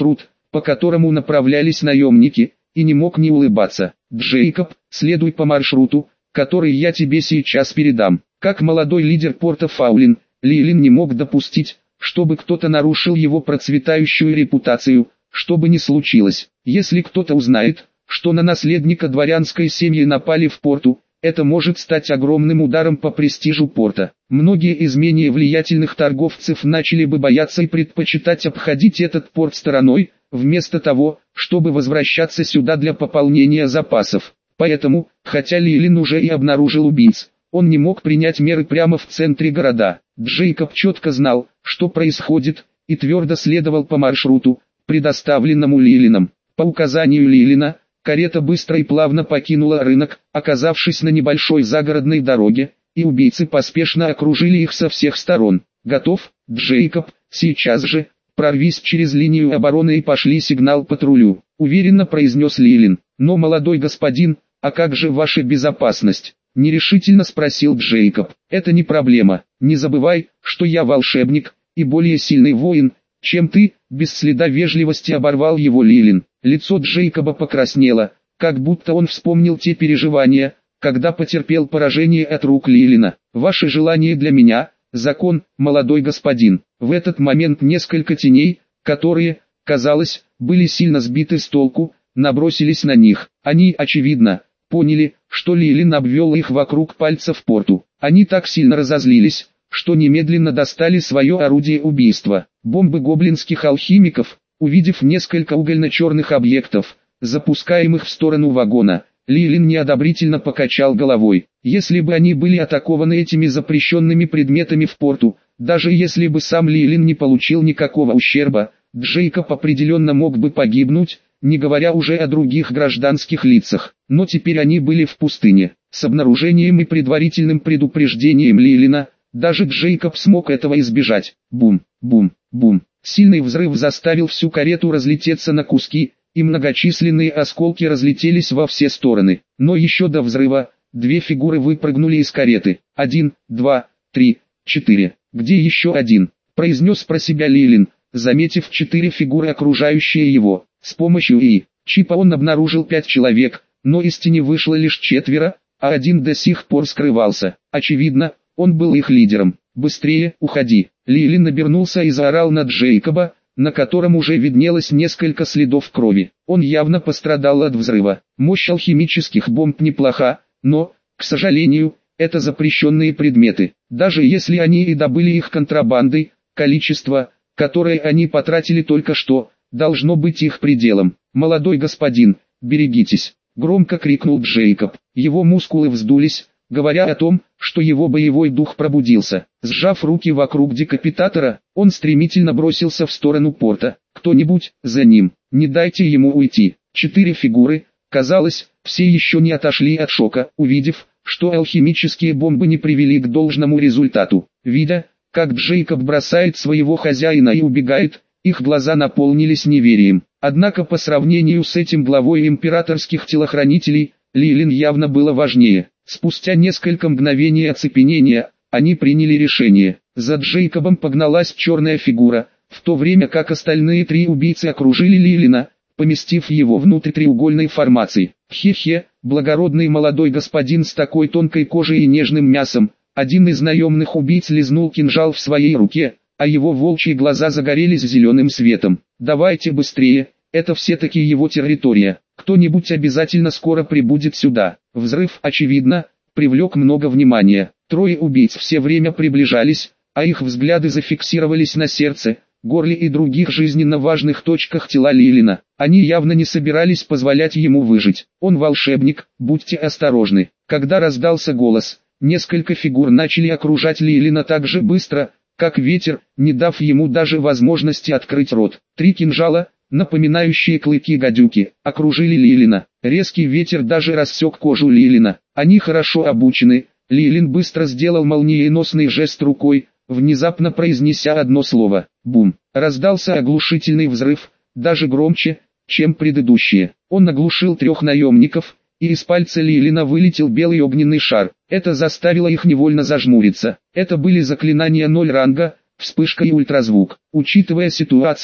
по которому направлялись наемники, и не мог не улыбаться. «Джейкоб, следуй по маршруту, который я тебе сейчас передам». Как молодой лидер порта Фаулин, Лилин не мог допустить, чтобы кто-то нарушил его процветающую репутацию. Что бы ни случилось, если кто-то узнает, что на наследника дворянской семьи напали в порту, это может стать огромным ударом по престижу порта. Многие из менее влиятельных торговцев начали бы бояться и предпочитать обходить этот порт стороной, вместо того, чтобы возвращаться сюда для пополнения запасов. Поэтому, хотя Лилин уже и обнаружил убийц, он не мог принять меры прямо в центре города. Джейкоб четко знал, что происходит, и твердо следовал по маршруту, предоставленному Лилином. По указанию Лилина, карета быстро и плавно покинула рынок, оказавшись на небольшой загородной дороге, и убийцы поспешно окружили их со всех сторон. «Готов, Джейкоб, сейчас же, прорвись через линию обороны и пошли сигнал патрулю», — уверенно произнес Лилин. «Но, молодой господин, а как же ваша безопасность?» — нерешительно спросил Джейкоб. «Это не проблема, не забывай, что я волшебник, и более сильный воин, чем ты», — без следа вежливости оборвал его Лилин. Лицо Джейкоба покраснело, как будто он вспомнил те переживания, когда потерпел поражение от рук Лилина. «Ваше желание для меня — закон, молодой господин». В этот момент несколько теней, которые, казалось, были сильно сбиты с толку, набросились на них. Они, очевидно, поняли, что Лилин обвел их вокруг пальца в порту. Они так сильно разозлились, что немедленно достали свое орудие убийства. Бомбы гоблинских алхимиков, увидев несколько угольно-черных объектов, запускаемых в сторону вагона, Лилин неодобрительно покачал головой. Если бы они были атакованы этими запрещенными предметами в порту, даже если бы сам Лилин не получил никакого ущерба, Джейкоб определенно мог бы погибнуть, не говоря уже о других гражданских лицах. Но теперь они были в пустыне. С обнаружением и предварительным предупреждением Лилина, даже Джейкоб смог этого избежать. Бум, бум, бум. Сильный взрыв заставил всю карету разлететься на куски, и многочисленные осколки разлетелись во все стороны. Но еще до взрыва, две фигуры выпрыгнули из кареты. Один, два, три, четыре. «Где еще один?» – произнес про себя Лилин, заметив четыре фигуры, окружающие его. С помощью И-чипа он обнаружил пять человек, но из тени вышло лишь четверо, а один до сих пор скрывался. Очевидно, он был их лидером. «Быстрее, уходи!» Лилин обернулся и заорал на Джейкоба, на котором уже виднелось несколько следов крови. Он явно пострадал от взрыва. Мощь алхимических бомб неплоха, но, к сожалению, это запрещенные предметы. Даже если они и добыли их контрабандой, количество, которое они потратили только что, должно быть их пределом. «Молодой господин, берегитесь!» — громко крикнул Джейкоб. Его мускулы вздулись, говоря о том, что его боевой дух пробудился. Сжав руки вокруг декапитатора, он стремительно бросился в сторону порта. «Кто-нибудь, за ним! Не дайте ему уйти!» Четыре фигуры, казалось, все еще не отошли от шока, увидев, что алхимические бомбы не привели к должному результату. Видя, как Джейкоб бросает своего хозяина и убегает, их глаза наполнились неверием. Однако по сравнению с этим главой императорских телохранителей, Лилин явно было важнее. Спустя несколько мгновений оцепенения, они приняли решение. За Джейкобом погналась черная фигура, в то время как остальные три убийцы окружили Лилина, поместив его внутрь треугольной формации. «Хе-хе, благородный молодой господин с такой тонкой кожей и нежным мясом». Один из наемных убийц лизнул кинжал в своей руке, а его волчьи глаза загорелись зеленым светом. «Давайте быстрее, это все-таки его территория. Кто-нибудь обязательно скоро прибудет сюда». Взрыв, очевидно, привлек много внимания. Трое убийц все время приближались, а их взгляды зафиксировались на сердце, горле и других жизненно важных точках тела Лилина. Они явно не собирались позволять ему выжить. «Он волшебник, будьте осторожны». Когда раздался голос, несколько фигур начали окружать Лилина так же быстро, как ветер, не дав ему даже возможности открыть рот. Три кинжала, напоминающие клыки гадюки, окружили Лилина. Резкий ветер даже рассек кожу Лилина. Они хорошо обучены. Лилин быстро сделал молниеносный жест рукой, внезапно произнеся одно слово. Бум! Раздался оглушительный взрыв, даже громче, чем предыдущие. Он оглушил трех наемников, и из пальца Лилина вылетел белый огненный шар. Это заставило их невольно зажмуриться. Это были заклинания ноль ранга, вспышка и ультразвук. Учитывая ситуацию,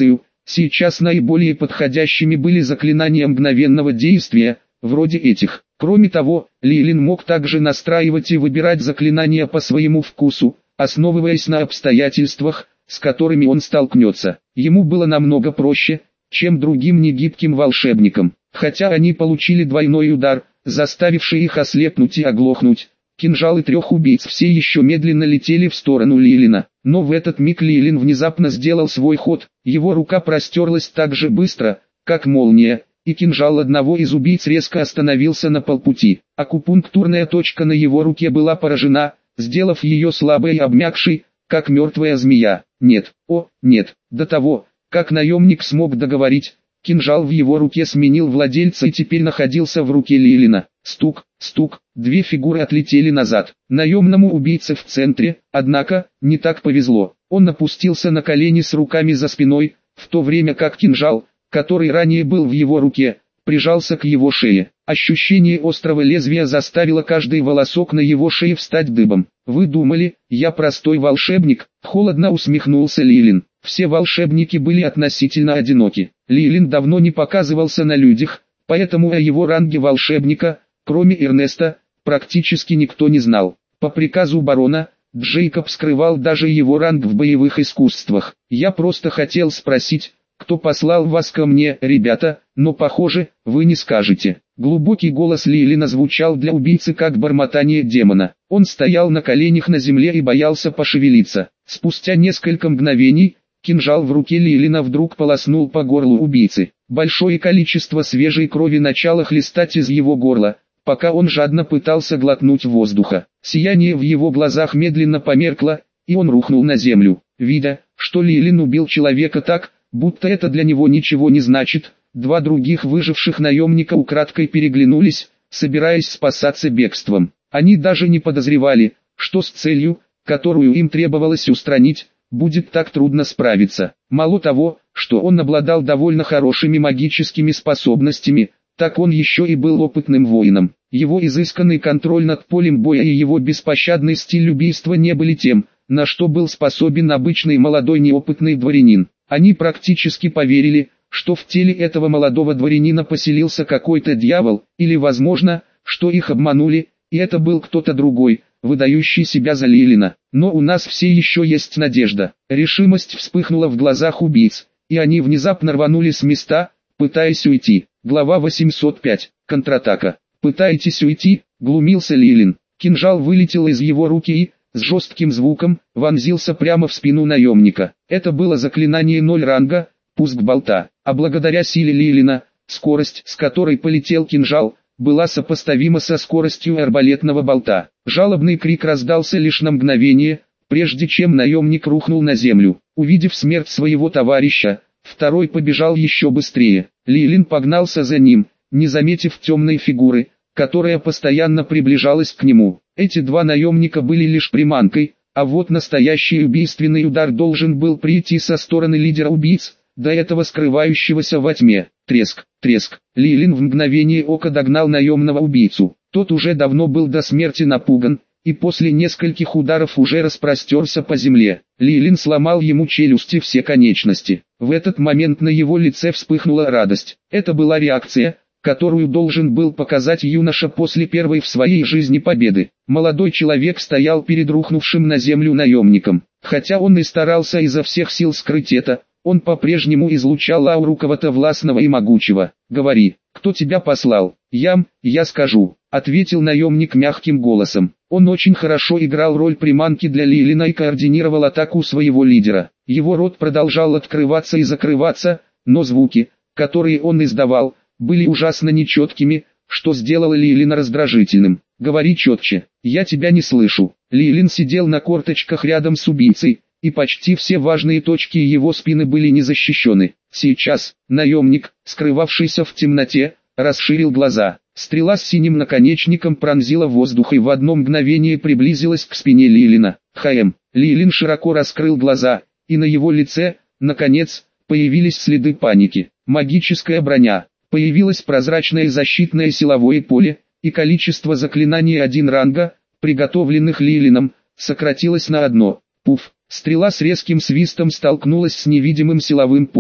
Сейчас наиболее подходящими были заклинания мгновенного действия, вроде этих. Кроме того, Лилин мог также настраивать и выбирать заклинания по своему вкусу, основываясь на обстоятельствах, с которыми он столкнется. Ему было намного проще, чем другим негибким волшебникам. Хотя они получили двойной удар, заставивший их ослепнуть и оглохнуть, кинжалы трех убийц все еще медленно летели в сторону Лилина. Но в этот миг Лилин внезапно сделал свой ход, его рука простерлась так же быстро, как молния, и кинжал одного из убийц резко остановился на полпути. Акупунктурная точка на его руке была поражена, сделав ее слабой и обмякшей, как мертвая змея. Нет, о, нет, до того, как наемник смог договорить, кинжал в его руке сменил владельца и теперь находился в руке Лилина. Стук, стук, две фигуры отлетели назад. Наемному убийце в центре, однако, не так повезло. Он опустился на колени с руками за спиной, в то время как кинжал, который ранее был в его руке, прижался к его шее. Ощущение острого лезвия заставило каждый волосок на его шее встать дыбом. «Вы думали, я простой волшебник?» — холодно усмехнулся Лилин. Все волшебники были относительно одиноки. Лилин давно не показывался на людях, поэтому о его ранге волшебника, кроме Эрнеста, практически никто не знал. По приказу барона, Джейкоб скрывал даже его ранг в боевых искусствах. «Я просто хотел спросить, кто послал вас ко мне, ребята, но похоже, вы не скажете». Глубокий голос Лилина звучал для убийцы как бормотание демона. Он стоял на коленях на земле и боялся пошевелиться. Спустя несколько мгновений, кинжал в руке Лилина вдруг полоснул по горлу убийцы. Большое количество свежей крови начало хлестать из его горла, пока он жадно пытался глотнуть воздуха. Сияние в его глазах медленно померкло, и он рухнул на землю. Видя, что Лилин убил человека так, будто это для него ничего не значит, два других выживших наемника украдкой переглянулись, собираясь спасаться бегством. Они даже не подозревали, что с целью, которую им требовалось устранить, будет так трудно справиться. Мало того, что он обладал довольно хорошими магическими способностями, так он еще и был опытным воином. Его изысканный контроль над полем боя и его беспощадный стиль убийства не были тем, на что был способен обычный молодой неопытный дворянин. Они практически поверили, что в теле этого молодого дворянина поселился какой-то дьявол, или возможно, что их обманули, и это был кто-то другой, выдающий себя за Лилина. Но у нас все еще есть надежда. Решимость вспыхнула в глазах убийц, и они внезапно рванули с места, пытаясь уйти. Глава восемьсот пять. Контратака. «Пытаетесь уйти?» — глумился Лилин. Кинжал вылетел из его руки и, с жестким звуком, вонзился прямо в спину наемника. Это было заклинание ноль ранга, пуск болта. А благодаря силе Лилина, скорость, с которой полетел кинжал, была сопоставима со скоростью арбалетного болта. Жалобный крик раздался лишь на мгновение, прежде чем наемник рухнул на землю. Увидев смерть своего товарища, второй побежал еще быстрее. Лилин погнался за ним, не заметив темной фигуры, которая постоянно приближалась к нему. Эти два наемника были лишь приманкой, а вот настоящий убийственный удар должен был прийти со стороны лидера убийц, до этого скрывающегося во тьме. Треск, треск. Лилин в мгновение ока догнал наемного убийцу. Тот уже давно был до смерти напуган, и после нескольких ударов уже распростерся по земле. Лилин сломал ему челюсти все конечности. В этот момент на его лице вспыхнула радость. Это была реакция, которую должен был показать юноша после первой в своей жизни победы. Молодой человек стоял перед рухнувшим на землю наемником. Хотя он и старался изо всех сил скрыть это, он по-прежнему излучал ауру кого-то властного и могучего. «Говори, кто тебя послал?» «Я, я скажу», — ответил наемник мягким голосом. Он очень хорошо играл роль приманки для Лилина и координировал атаку своего лидера. Его рот продолжал открываться и закрываться, но звуки, которые он издавал, были ужасно нечеткими, что сделало Лилина раздражительным. «Говори четче, я тебя не слышу». Лилин сидел на корточках рядом с убийцей, и почти все важные точки его спины были не защищены. Сейчас, наемник, скрывавшийся в темноте, расширил глаза. Стрела с синим наконечником пронзила воздух и в одно мгновение приблизилась к спине Лилина. «Хаем!» Лилин широко раскрыл глаза, и на его лице, наконец, появились следы паники. Магическая броня. Появилось прозрачное защитное силовое поле, и количество заклинаний один ранга, приготовленных Лилином, сократилось на одно. Пуф! Стрела с резким свистом столкнулась с невидимым силовым полем.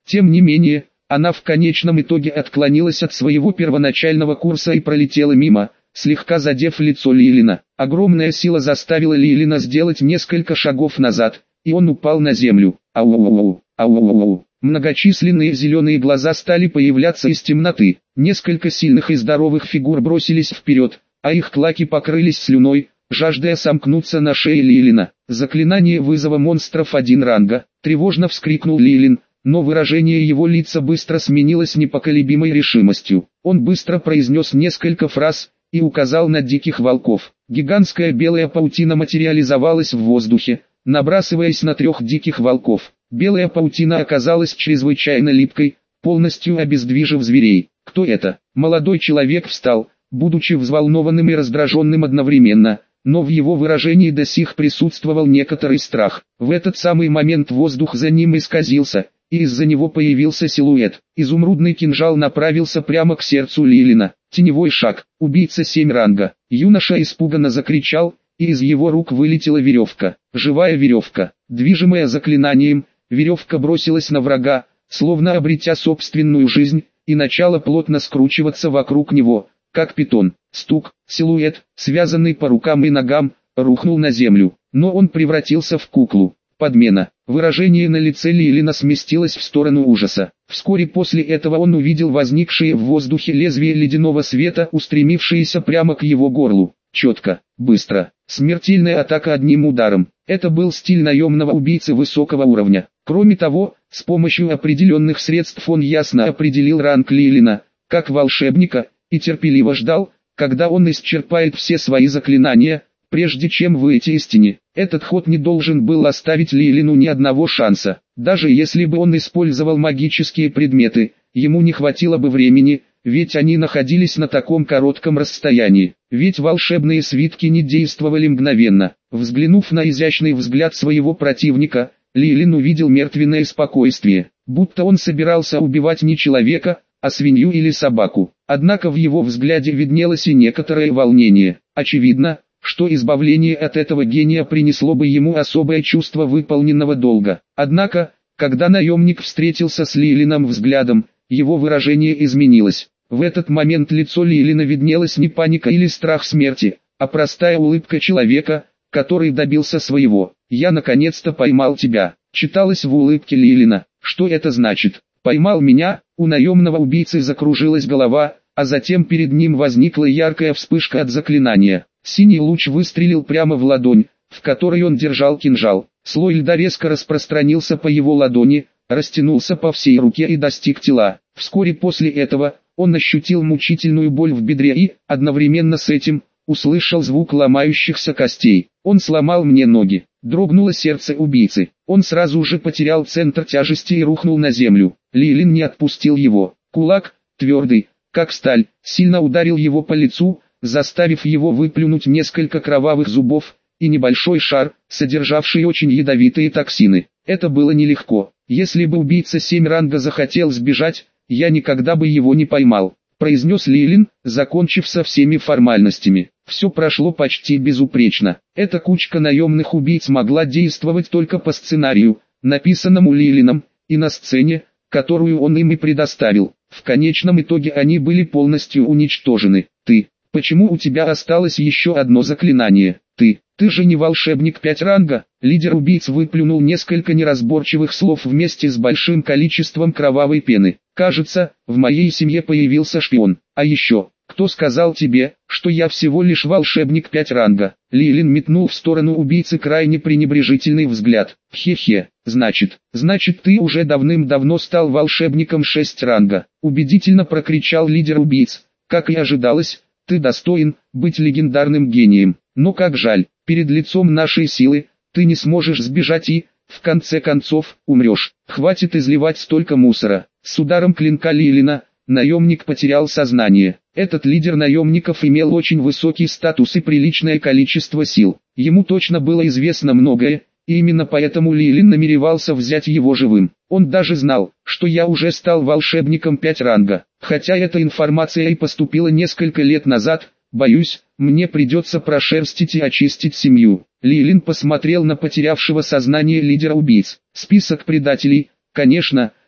Тем не менее, она в конечном итоге отклонилась от своего первоначального курса и пролетела мимо, слегка задев лицо Лилина. Огромная сила заставила Лилина сделать несколько шагов назад, и он упал на землю. Ау-ау-ау, ау-ау-ау. Многочисленные зеленые глаза стали появляться из темноты. Несколько сильных и здоровых фигур бросились вперед, а их клаки покрылись слюной, жаждая сомкнуться на шее Лилина. Заклинание вызова монстров один ранга. Тревожно вскрикнул Лилин, но выражение его лица быстро сменилось непоколебимой решимостью. Он быстро произнес несколько фраз и указал на диких волков. Гигантская белая паутина материализовалась в воздухе, набрасываясь на трех диких волков. Белая паутина оказалась чрезвычайно липкой, полностью обездвижив зверей. Кто это? Молодой человек встал, будучи взволнованным и раздраженным одновременно, но в его выражении до сих присутствовал некоторый страх. В этот самый момент воздух за ним исказился, и из-за него появился силуэт. Изумрудный кинжал направился прямо к сердцу Лилина. Теневой шаг, убийца семь ранга. Юноша испуганно закричал, и из его рук вылетела веревка. Живая веревка, движимая заклинанием, веревка бросилась на врага, словно обретя собственную жизнь, и начала плотно скручиваться вокруг него, как питон. Стук, силуэт, связанный по рукам и ногам, рухнул на землю, но он превратился в куклу. Подмена. Выражение на лице Лилина сместилось в сторону ужаса. Вскоре после этого он увидел возникшие в воздухе лезвие ледяного света, устремившиеся прямо к его горлу. Четко, быстро, смертельная атака одним ударом. Это был стиль наемного убийцы высокого уровня. Кроме того, с помощью определенных средств он ясно определил ранг Лилина, как волшебника, и терпеливо ждал, когда он исчерпает все свои заклинания, прежде чем выйти из тени. Этот ход не должен был оставить Лилину ни одного шанса. Даже если бы он использовал магические предметы, ему не хватило бы времени, ведь они находились на таком коротком расстоянии. Ведь волшебные свитки не действовали мгновенно. Взглянув на изящный взгляд своего противника, Лилин увидел мертвенное спокойствие, будто он собирался убивать не человека, а свинью или собаку. Однако в его взгляде виднелось и некоторое волнение. Очевидно, что избавление от этого гения принесло бы ему особое чувство выполненного долга. Однако, когда наемник встретился с Лилином взглядом, его выражение изменилось. В этот момент лицо Лилина виднелось не паника или страх смерти, а простая улыбка человека, который добился своего. «Я наконец-то поймал тебя», читалось в улыбке Лилина. Что это значит? «Поймал меня»? У наемного убийцы закружилась голова, а затем перед ним возникла яркая вспышка от заклинания. Синий луч выстрелил прямо в ладонь, в которой он держал кинжал. Слой льда резко распространился по его ладони, растянулся по всей руке и достиг тела. Вскоре после этого, он ощутил мучительную боль в бедре и, одновременно с этим, услышал звук ломающихся костей. «Он сломал мне ноги». Дрогнуло сердце убийцы. Он сразу же потерял центр тяжести и рухнул на землю. Лилин не отпустил его. Кулак, твердый, как сталь, сильно ударил его по лицу, заставив его выплюнуть несколько кровавых зубов, и небольшой шар, содержавший очень ядовитые токсины. Это было нелегко. Если бы убийца семь ранга захотел сбежать, я никогда бы его не поймал, произнес Лилин, закончив со всеми формальностями. Все прошло почти безупречно. Эта кучка наемных убийц могла действовать только по сценарию, написанному Лилином, и на сцене, которую он им и предоставил. В конечном итоге они были полностью уничтожены. Ты, почему у тебя осталось еще одно заклинание? Ты, ты же не волшебник пять ранга? Лидер убийц выплюнул несколько неразборчивых слов вместе с большим количеством кровавой пены. Кажется, в моей семье появился шпион. А еще, кто сказал тебе, что я всего лишь волшебник пять ранга? Лилин метнул в сторону убийцы крайне пренебрежительный взгляд. Хе-хе, значит, значит ты уже давным-давно стал волшебником шесть ранга. Убедительно прокричал лидер убийц. Как и ожидалось, ты достоин быть легендарным гением. Но как жаль, перед лицом нашей силы, ты не сможешь сбежать и, в конце концов, умрешь. Хватит изливать столько мусора. С ударом клинка Лилина, наемник потерял сознание. Этот лидер наемников имел очень высокий статус и приличное количество сил. Ему точно было известно многое, и именно поэтому Лилин намеревался взять его живым. Он даже знал, что я уже стал волшебником пять ранга. Хотя эта информация и поступила несколько лет назад, боюсь, мне придется прошерстить и очистить семью. Лилин посмотрел на потерявшего сознание лидера убийц. Список предателей, конечно,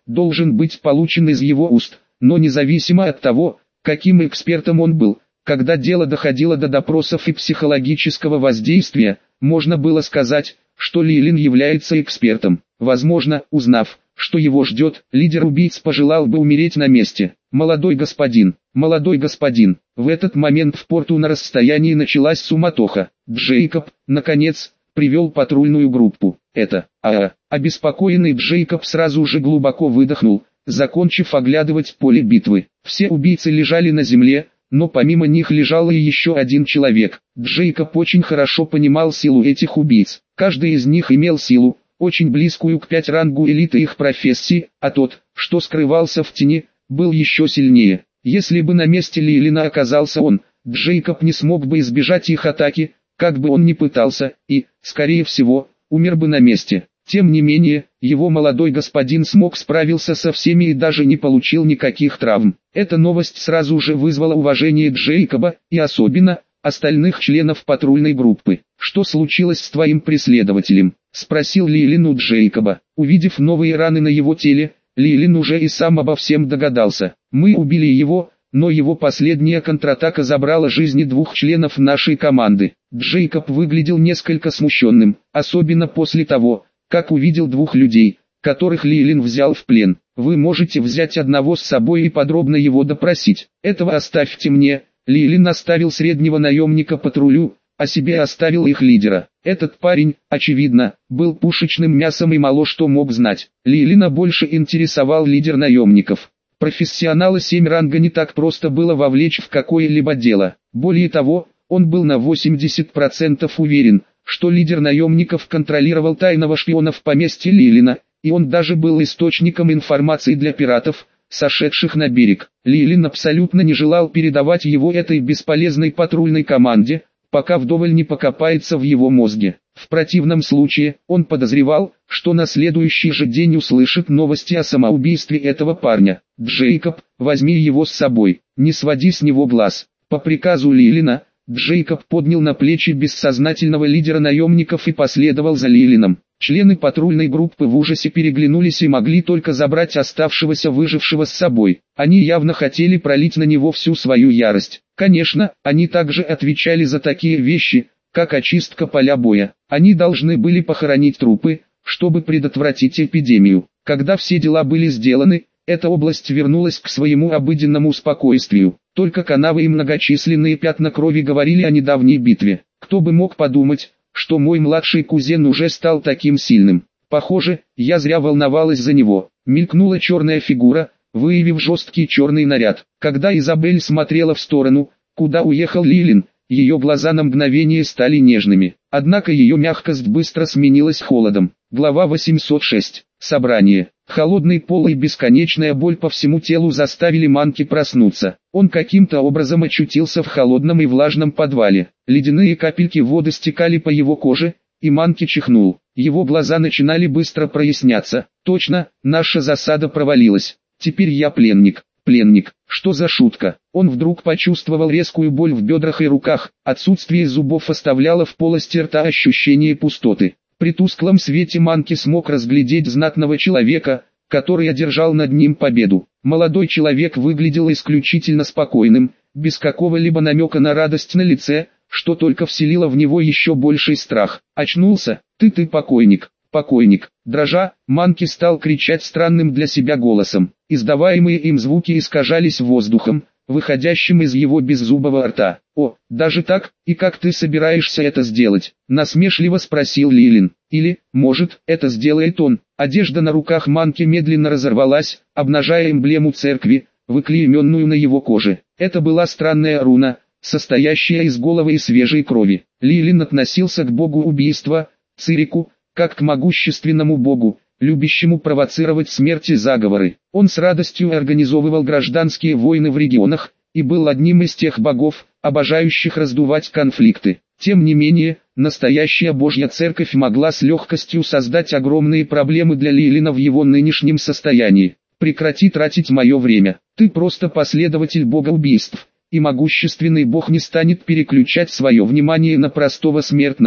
должен быть получен из его уст, но независимо от того, каким экспертом он был, когда дело доходило до допросов и психологического воздействия, можно было сказать, что Лилин является экспертом. Возможно, узнав, что его ждет, лидер убийц пожелал бы умереть на месте. «Молодой господин, молодой господин». В этот момент в порту на расстоянии началась суматоха. Джейкоб, наконец, привел патрульную группу. Это, а, обеспокоенный Джейкоб сразу же глубоко выдохнул, закончив оглядывать поле битвы. Все убийцы лежали на земле, но помимо них лежал и еще один человек. Джейкоб очень хорошо понимал силу этих убийц. Каждый из них имел силу, очень близкую к пять рангу элиты их профессии, а тот, что скрывался в тени, был еще сильнее. Если бы на месте Лилина оказался он, Джейкоб не смог бы избежать их атаки, как бы он ни пытался, и, скорее всего, умер бы на месте. Тем не менее, его молодой господин смог справиться со всеми и даже не получил никаких травм. Эта новость сразу же вызвала уважение Джейкоба, и особенно, остальных членов патрульной группы. «Что случилось с твоим преследователем?» – спросил Лилин у Джейкоба. Увидев новые раны на его теле, Лилин уже и сам обо всем догадался. «Мы убили его, но его последняя контратака забрала жизни двух членов нашей команды». Джейкоб выглядел несколько смущенным, особенно после того, как увидел двух людей, которых Лилин взял в плен. «Вы можете взять одного с собой и подробно его допросить. Этого оставьте мне». Лилин оставил среднего наемника патрулю, а себе оставил их лидера. Этот парень, очевидно, был пушечным мясом и мало что мог знать. Лилина больше интересовал лидер наемников. Профессионала семь ранга не так просто было вовлечь в какое-либо дело. Более того, он был на восемьдесят процентов уверен, что лидер наемников контролировал тайного шпиона в поместье Лилина, и он даже был источником информации для пиратов, сошедших на берег. Лилин абсолютно не желал передавать его этой бесполезной патрульной команде, пока вдоволь не покопается в его мозге. В противном случае, он подозревал, что на следующий же день услышит новости о самоубийстве этого парня. «Джейкоб, возьми его с собой, не своди с него глаз». По приказу Лилина, Джейкоб поднял на плечи бессознательного лидера наемников и последовал за Лилином. Члены патрульной группы в ужасе переглянулись и могли только забрать оставшегося выжившего с собой. Они явно хотели пролить на него всю свою ярость. Конечно, они также отвечали за такие вещи, как очистка поля боя. Они должны были похоронить трупы, чтобы предотвратить эпидемию. Когда все дела были сделаны, эта область вернулась к своему обыденному спокойствию. Только канавы и многочисленные пятна крови говорили о недавней битве. Кто бы мог подумать, что мой младший кузен уже стал таким сильным. Похоже, я зря волновалась за него. Мелькнула черная фигура, выявив жесткий черный наряд. Когда Изабель смотрела в сторону, куда уехал Лилин, ее глаза на мгновение стали нежными. Однако ее мягкость быстро сменилась холодом. Глава восемьсот шесть. Собрание. Холодный пол и бесконечная боль по всему телу заставили Манки проснуться. Он каким-то образом очутился в холодном и влажном подвале. Ледяные капельки воды стекали по его коже, и Манки чихнул. Его глаза начинали быстро проясняться. Точно, наша засада провалилась. Теперь я пленник. Пленник. Что за шутка? Он вдруг почувствовал резкую боль в бедрах и руках. Отсутствие зубов оставляло в полости рта ощущение пустоты. При тусклом свете Манки смог разглядеть знатного человека, который одержал над ним победу. Молодой человек выглядел исключительно спокойным, без какого-либо намека на радость на лице, что только вселило в него еще больший страх. «Очнулся? Ты-ты покойник, покойник!» Дрожа, Манки стал кричать странным для себя голосом. Издаваемые им звуки искажались воздухом, выходящим из его беззубого рта. «О, даже так? И как ты собираешься это сделать?» — насмешливо спросил Лилин. «Или, может, это сделает он?» Одежда на руках Манки медленно разорвалась, обнажая эмблему церкви, выклейменную на его коже. Это была странная руна, состоящая из головы и свежей крови. Лилин относился к богу убийства, Цирику, как к могущественному богу, любящему провоцировать смерть и заговоры. Он с радостью организовывал гражданские войны в регионах, и был одним из тех богов, обожающих раздувать конфликты. Тем не менее, настоящая Божья Церковь могла с легкостью создать огромные проблемы для Лилина в его нынешнем состоянии. «Прекрати тратить мое время. Ты просто последователь бога убийств, и могущественный бог не станет переключать свое внимание на простого смертного», —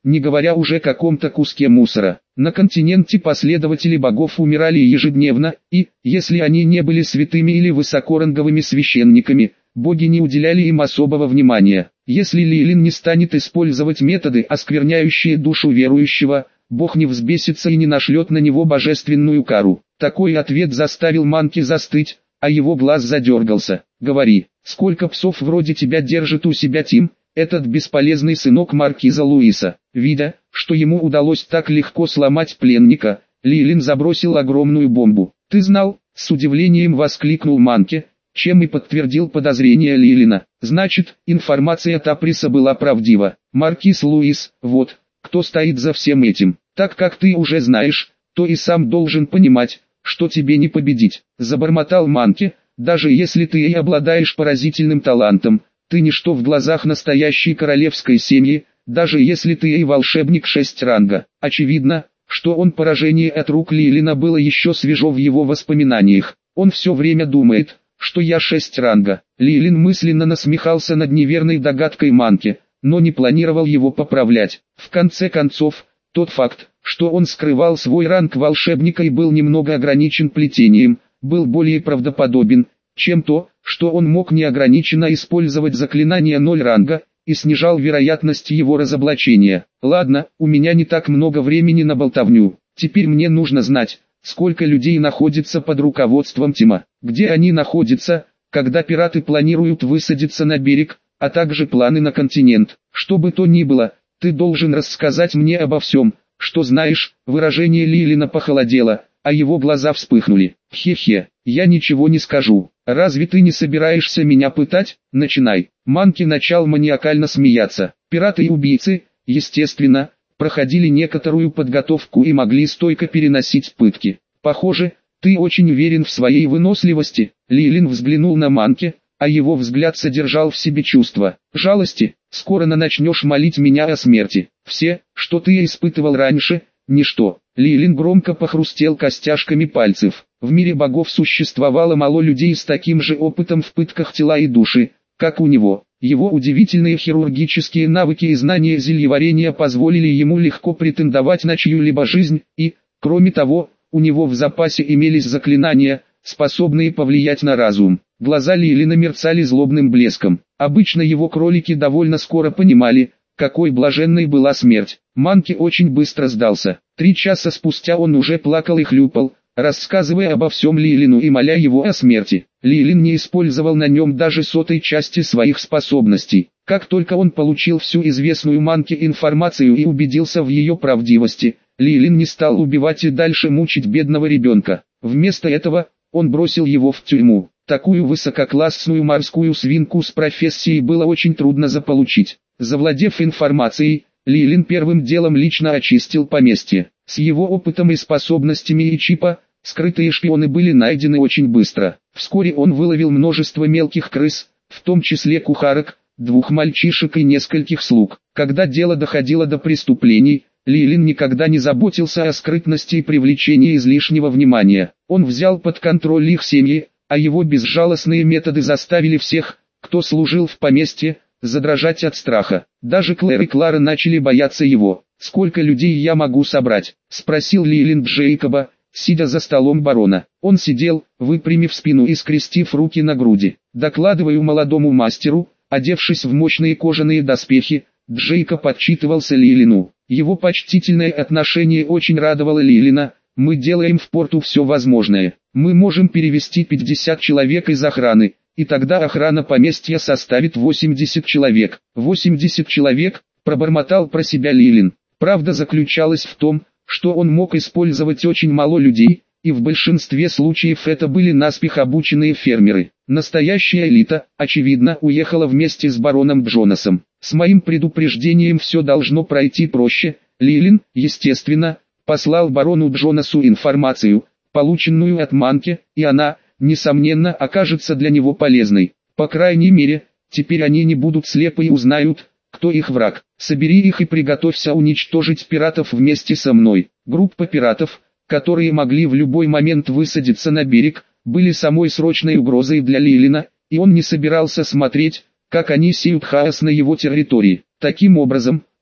не говоря уже о каком-то куске мусора. На континенте последователи богов умирали ежедневно, и, если они не были святыми или высокоранговыми священниками, боги не уделяли им особого внимания. Если Лилин не станет использовать методы, оскверняющие душу верующего, Бог не взбесится и не нашлет на него божественную кару. Такой ответ заставил Манки застыть, а его глаз задергался. «Говори, сколько псов вроде тебя держит у себя Тим, этот бесполезный сынок маркиза Луиса?» Видя, что ему удалось так легко сломать пленника, Лилин забросил огромную бомбу. «Ты знал?» — с удивлением воскликнул Манки, чем и подтвердил подозрения Лилина. «Значит, информация Таприса была правдива. Маркиз Луис, вот, кто стоит за всем этим. Так как ты уже знаешь, то и сам должен понимать, что тебе не победить», — забормотал Манки. «Даже если ты и обладаешь поразительным талантом, ты ничто в глазах настоящей королевской семьи, даже если ты и волшебник шесть ранга». Очевидно, что он поражение от рук Лилина было еще свежо в его воспоминаниях. Он все время думает, что я шесть ранга. Лилин мысленно насмехался над неверной догадкой Манки, но не планировал его поправлять. В конце концов, тот факт, что он скрывал свой ранг волшебника и был немного ограничен плетением, был более правдоподобен, чем то, что он мог неограниченно использовать заклинание ноль ранга, и снижал вероятность его разоблачения. «Ладно, у меня не так много времени на болтовню. Теперь мне нужно знать, сколько людей находится под руководством Тима, где они находятся, когда пираты планируют высадиться на берег, а также планы на континент. Что бы то ни было, ты должен рассказать мне обо всем, что знаешь». Выражение Лилина похолодело, а его глаза вспыхнули. «Хе-хе, я ничего не скажу. Разве ты не собираешься меня пытать? Начинай». Манки начал маниакально смеяться. Пираты и убийцы, естественно, проходили некоторую подготовку и могли стойко переносить пытки. «Похоже, ты очень уверен в своей выносливости». Лилин взглянул на Манки, а его взгляд содержал в себе чувство жалости. «Скоро начнешь молить меня о смерти. Все, что ты испытывал раньше, ничто». Лилин громко похрустел костяшками пальцев. В мире богов существовало мало людей с таким же опытом в пытках тела и души, как у него. Его удивительные хирургические навыки и знания зельеварения позволили ему легко претендовать на чью-либо жизнь, и, кроме того, у него в запасе имелись заклинания, способные повлиять на разум. Глаза Лилина мерцали злобным блеском. Обычно его кролики довольно скоро понимали, какой блаженной была смерть. Манки очень быстро сдался. Три часа спустя он уже плакал и хлюпал, рассказывая обо всем Лилину и моля его о смерти. Лилин не использовал на нем даже сотой части своих способностей. Как только он получил всю известную Манки информацию и убедился в ее правдивости, Лилин не стал убивать и дальше мучить бедного ребенка. Вместо этого, он бросил его в тюрьму. Такую высококлассную морскую свинку с профессией было очень трудно заполучить. Завладев информацией, Лилин первым делом лично очистил поместье. С его опытом и способностями и чипа, скрытые шпионы были найдены очень быстро. Вскоре он выловил множество мелких крыс, в том числе кухарок, двух мальчишек и нескольких слуг. Когда дело доходило до преступлений, Лилин никогда не заботился о скрытности и привлечении излишнего внимания. Он взял под контроль их семьи, а его безжалостные методы заставили всех, кто служил в поместье, задрожать от страха. Даже Клэр и Клара начали бояться его. «Сколько людей я могу собрать?» — спросил Лилин Джейкоба, сидя за столом барона. Он сидел, выпрямив спину и скрестив руки на груди. «Докладываю молодому мастеру», одевшись в мощные кожаные доспехи, Джейкоб отчитывался Лилину. Его почтительное отношение очень радовало Лилина. «Мы делаем в порту все возможное. Мы можем перевести пятьдесят человек из охраны, и тогда охрана поместья составит восемьдесят человек». восемьдесят человек, пробормотал про себя Лилин. Правда заключалась в том, что он мог использовать очень мало людей, и в большинстве случаев это были наспех обученные фермеры. Настоящая элита, очевидно, уехала вместе с бароном Джонасом. С моим предупреждением все должно пройти проще. Лилин, естественно, послал барону Джонасу информацию, полученную от Манки, и она, несомненно, окажется для него полезной. По крайней мере, теперь они не будут слепы и узнают, кто их враг. Собери их и приготовься уничтожить пиратов вместе со мной. Группа пиратов, которые могли в любой момент высадиться на берег, были самой срочной угрозой для Лилина, и он не собирался смотреть, как они сеют хаос на его территории. Таким образом,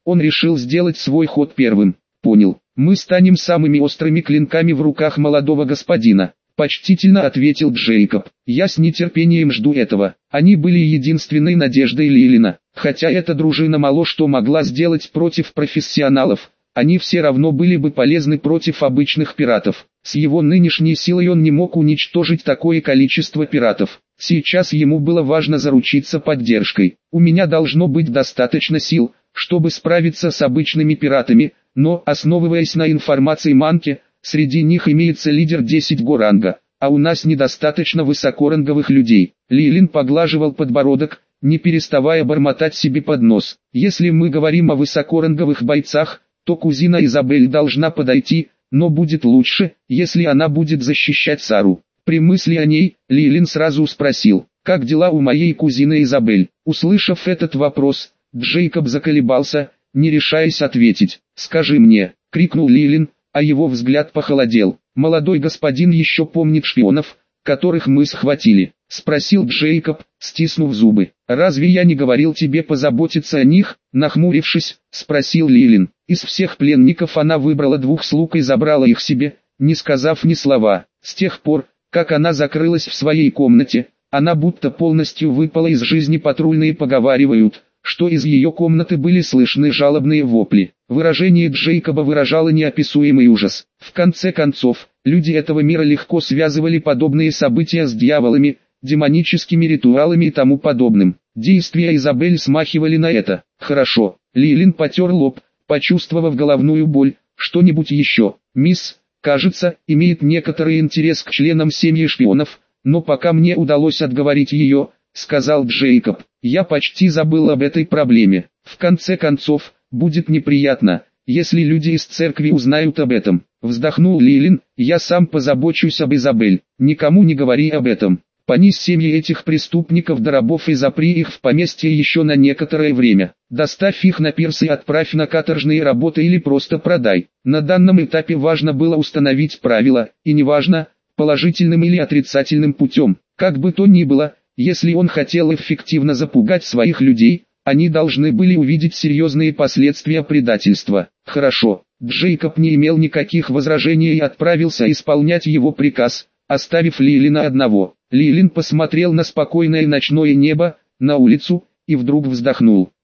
Он решил сделать свой ход первым. Понял. Мы станем самыми острыми клинками в руках молодого господина. Почтительно ответил Джейкоб. Я с нетерпением жду этого. Они были единственной надеждой Лилина. Хотя эта дружина мало что могла сделать против профессионалов, они все равно были бы полезны против обычных пиратов. С его нынешней силой он не мог уничтожить такое количество пиратов. Сейчас ему было важно заручиться поддержкой. У меня должно быть достаточно сил, чтобы справиться с обычными пиратами, но, основываясь на информации Манки, среди них имеется лидер десять го ранга, а у нас недостаточно высокоранговых людей. Лилин поглаживал подбородок, не переставая бормотать себе под нос. Если мы говорим о высокоранговых бойцах, то кузина Изабель должна подойти, но будет лучше, если она будет защищать Сару. При мысли о ней, Лилин сразу спросил, как дела у моей кузины Изабель? Услышав этот вопрос, Джейкоб заколебался, не решаясь ответить. «Скажи мне», — крикнул Лилин, а его взгляд похолодел. «Молодой господин еще помнит шпионов, которых мы схватили?» — спросил Джейкоб, стиснув зубы. «Разве я не говорил тебе позаботиться о них?» — нахмурившись, спросил Лилин. Из всех пленников она выбрала двух слуг и забрала их себе, не сказав ни слова. С тех пор, как она закрылась в своей комнате, она будто полностью выпала из жизни. Патрульные поговаривают, что из ее комнаты были слышны жалобные вопли. Выражение Джейкоба выражало неописуемый ужас. В конце концов, люди этого мира легко связывали подобные события с дьяволами, демоническими ритуалами и тому подобным. Действия Изабель смахивали на это. «Хорошо». Лилин потер лоб, почувствовав головную боль. «Что-нибудь еще?» «Мисс, кажется, имеет некоторый интерес к членам семьи шпионов, но пока мне удалось отговорить ее», — сказал Джейкоб. «Я почти забыл об этой проблеме. В конце концов, будет неприятно, если люди из церкви узнают об этом». Вздохнул Лилин. «Я сам позабочусь об Изабель. Никому не говори об этом. Понись семьи этих преступников до рабов и запри их в поместье еще на некоторое время. Доставь их на пирс и отправь на каторжные работы или просто продай». На данном этапе важно было установить правила, и неважно, положительным или отрицательным путем. Как бы то ни было, если он хотел эффективно запугать своих людей, они должны были увидеть серьезные последствия предательства. Хорошо, Джейкоб не имел никаких возражений и отправился исполнять его приказ, оставив Лилина одного. Лилин посмотрел на спокойное ночное небо, на улицу, и вдруг вздохнул.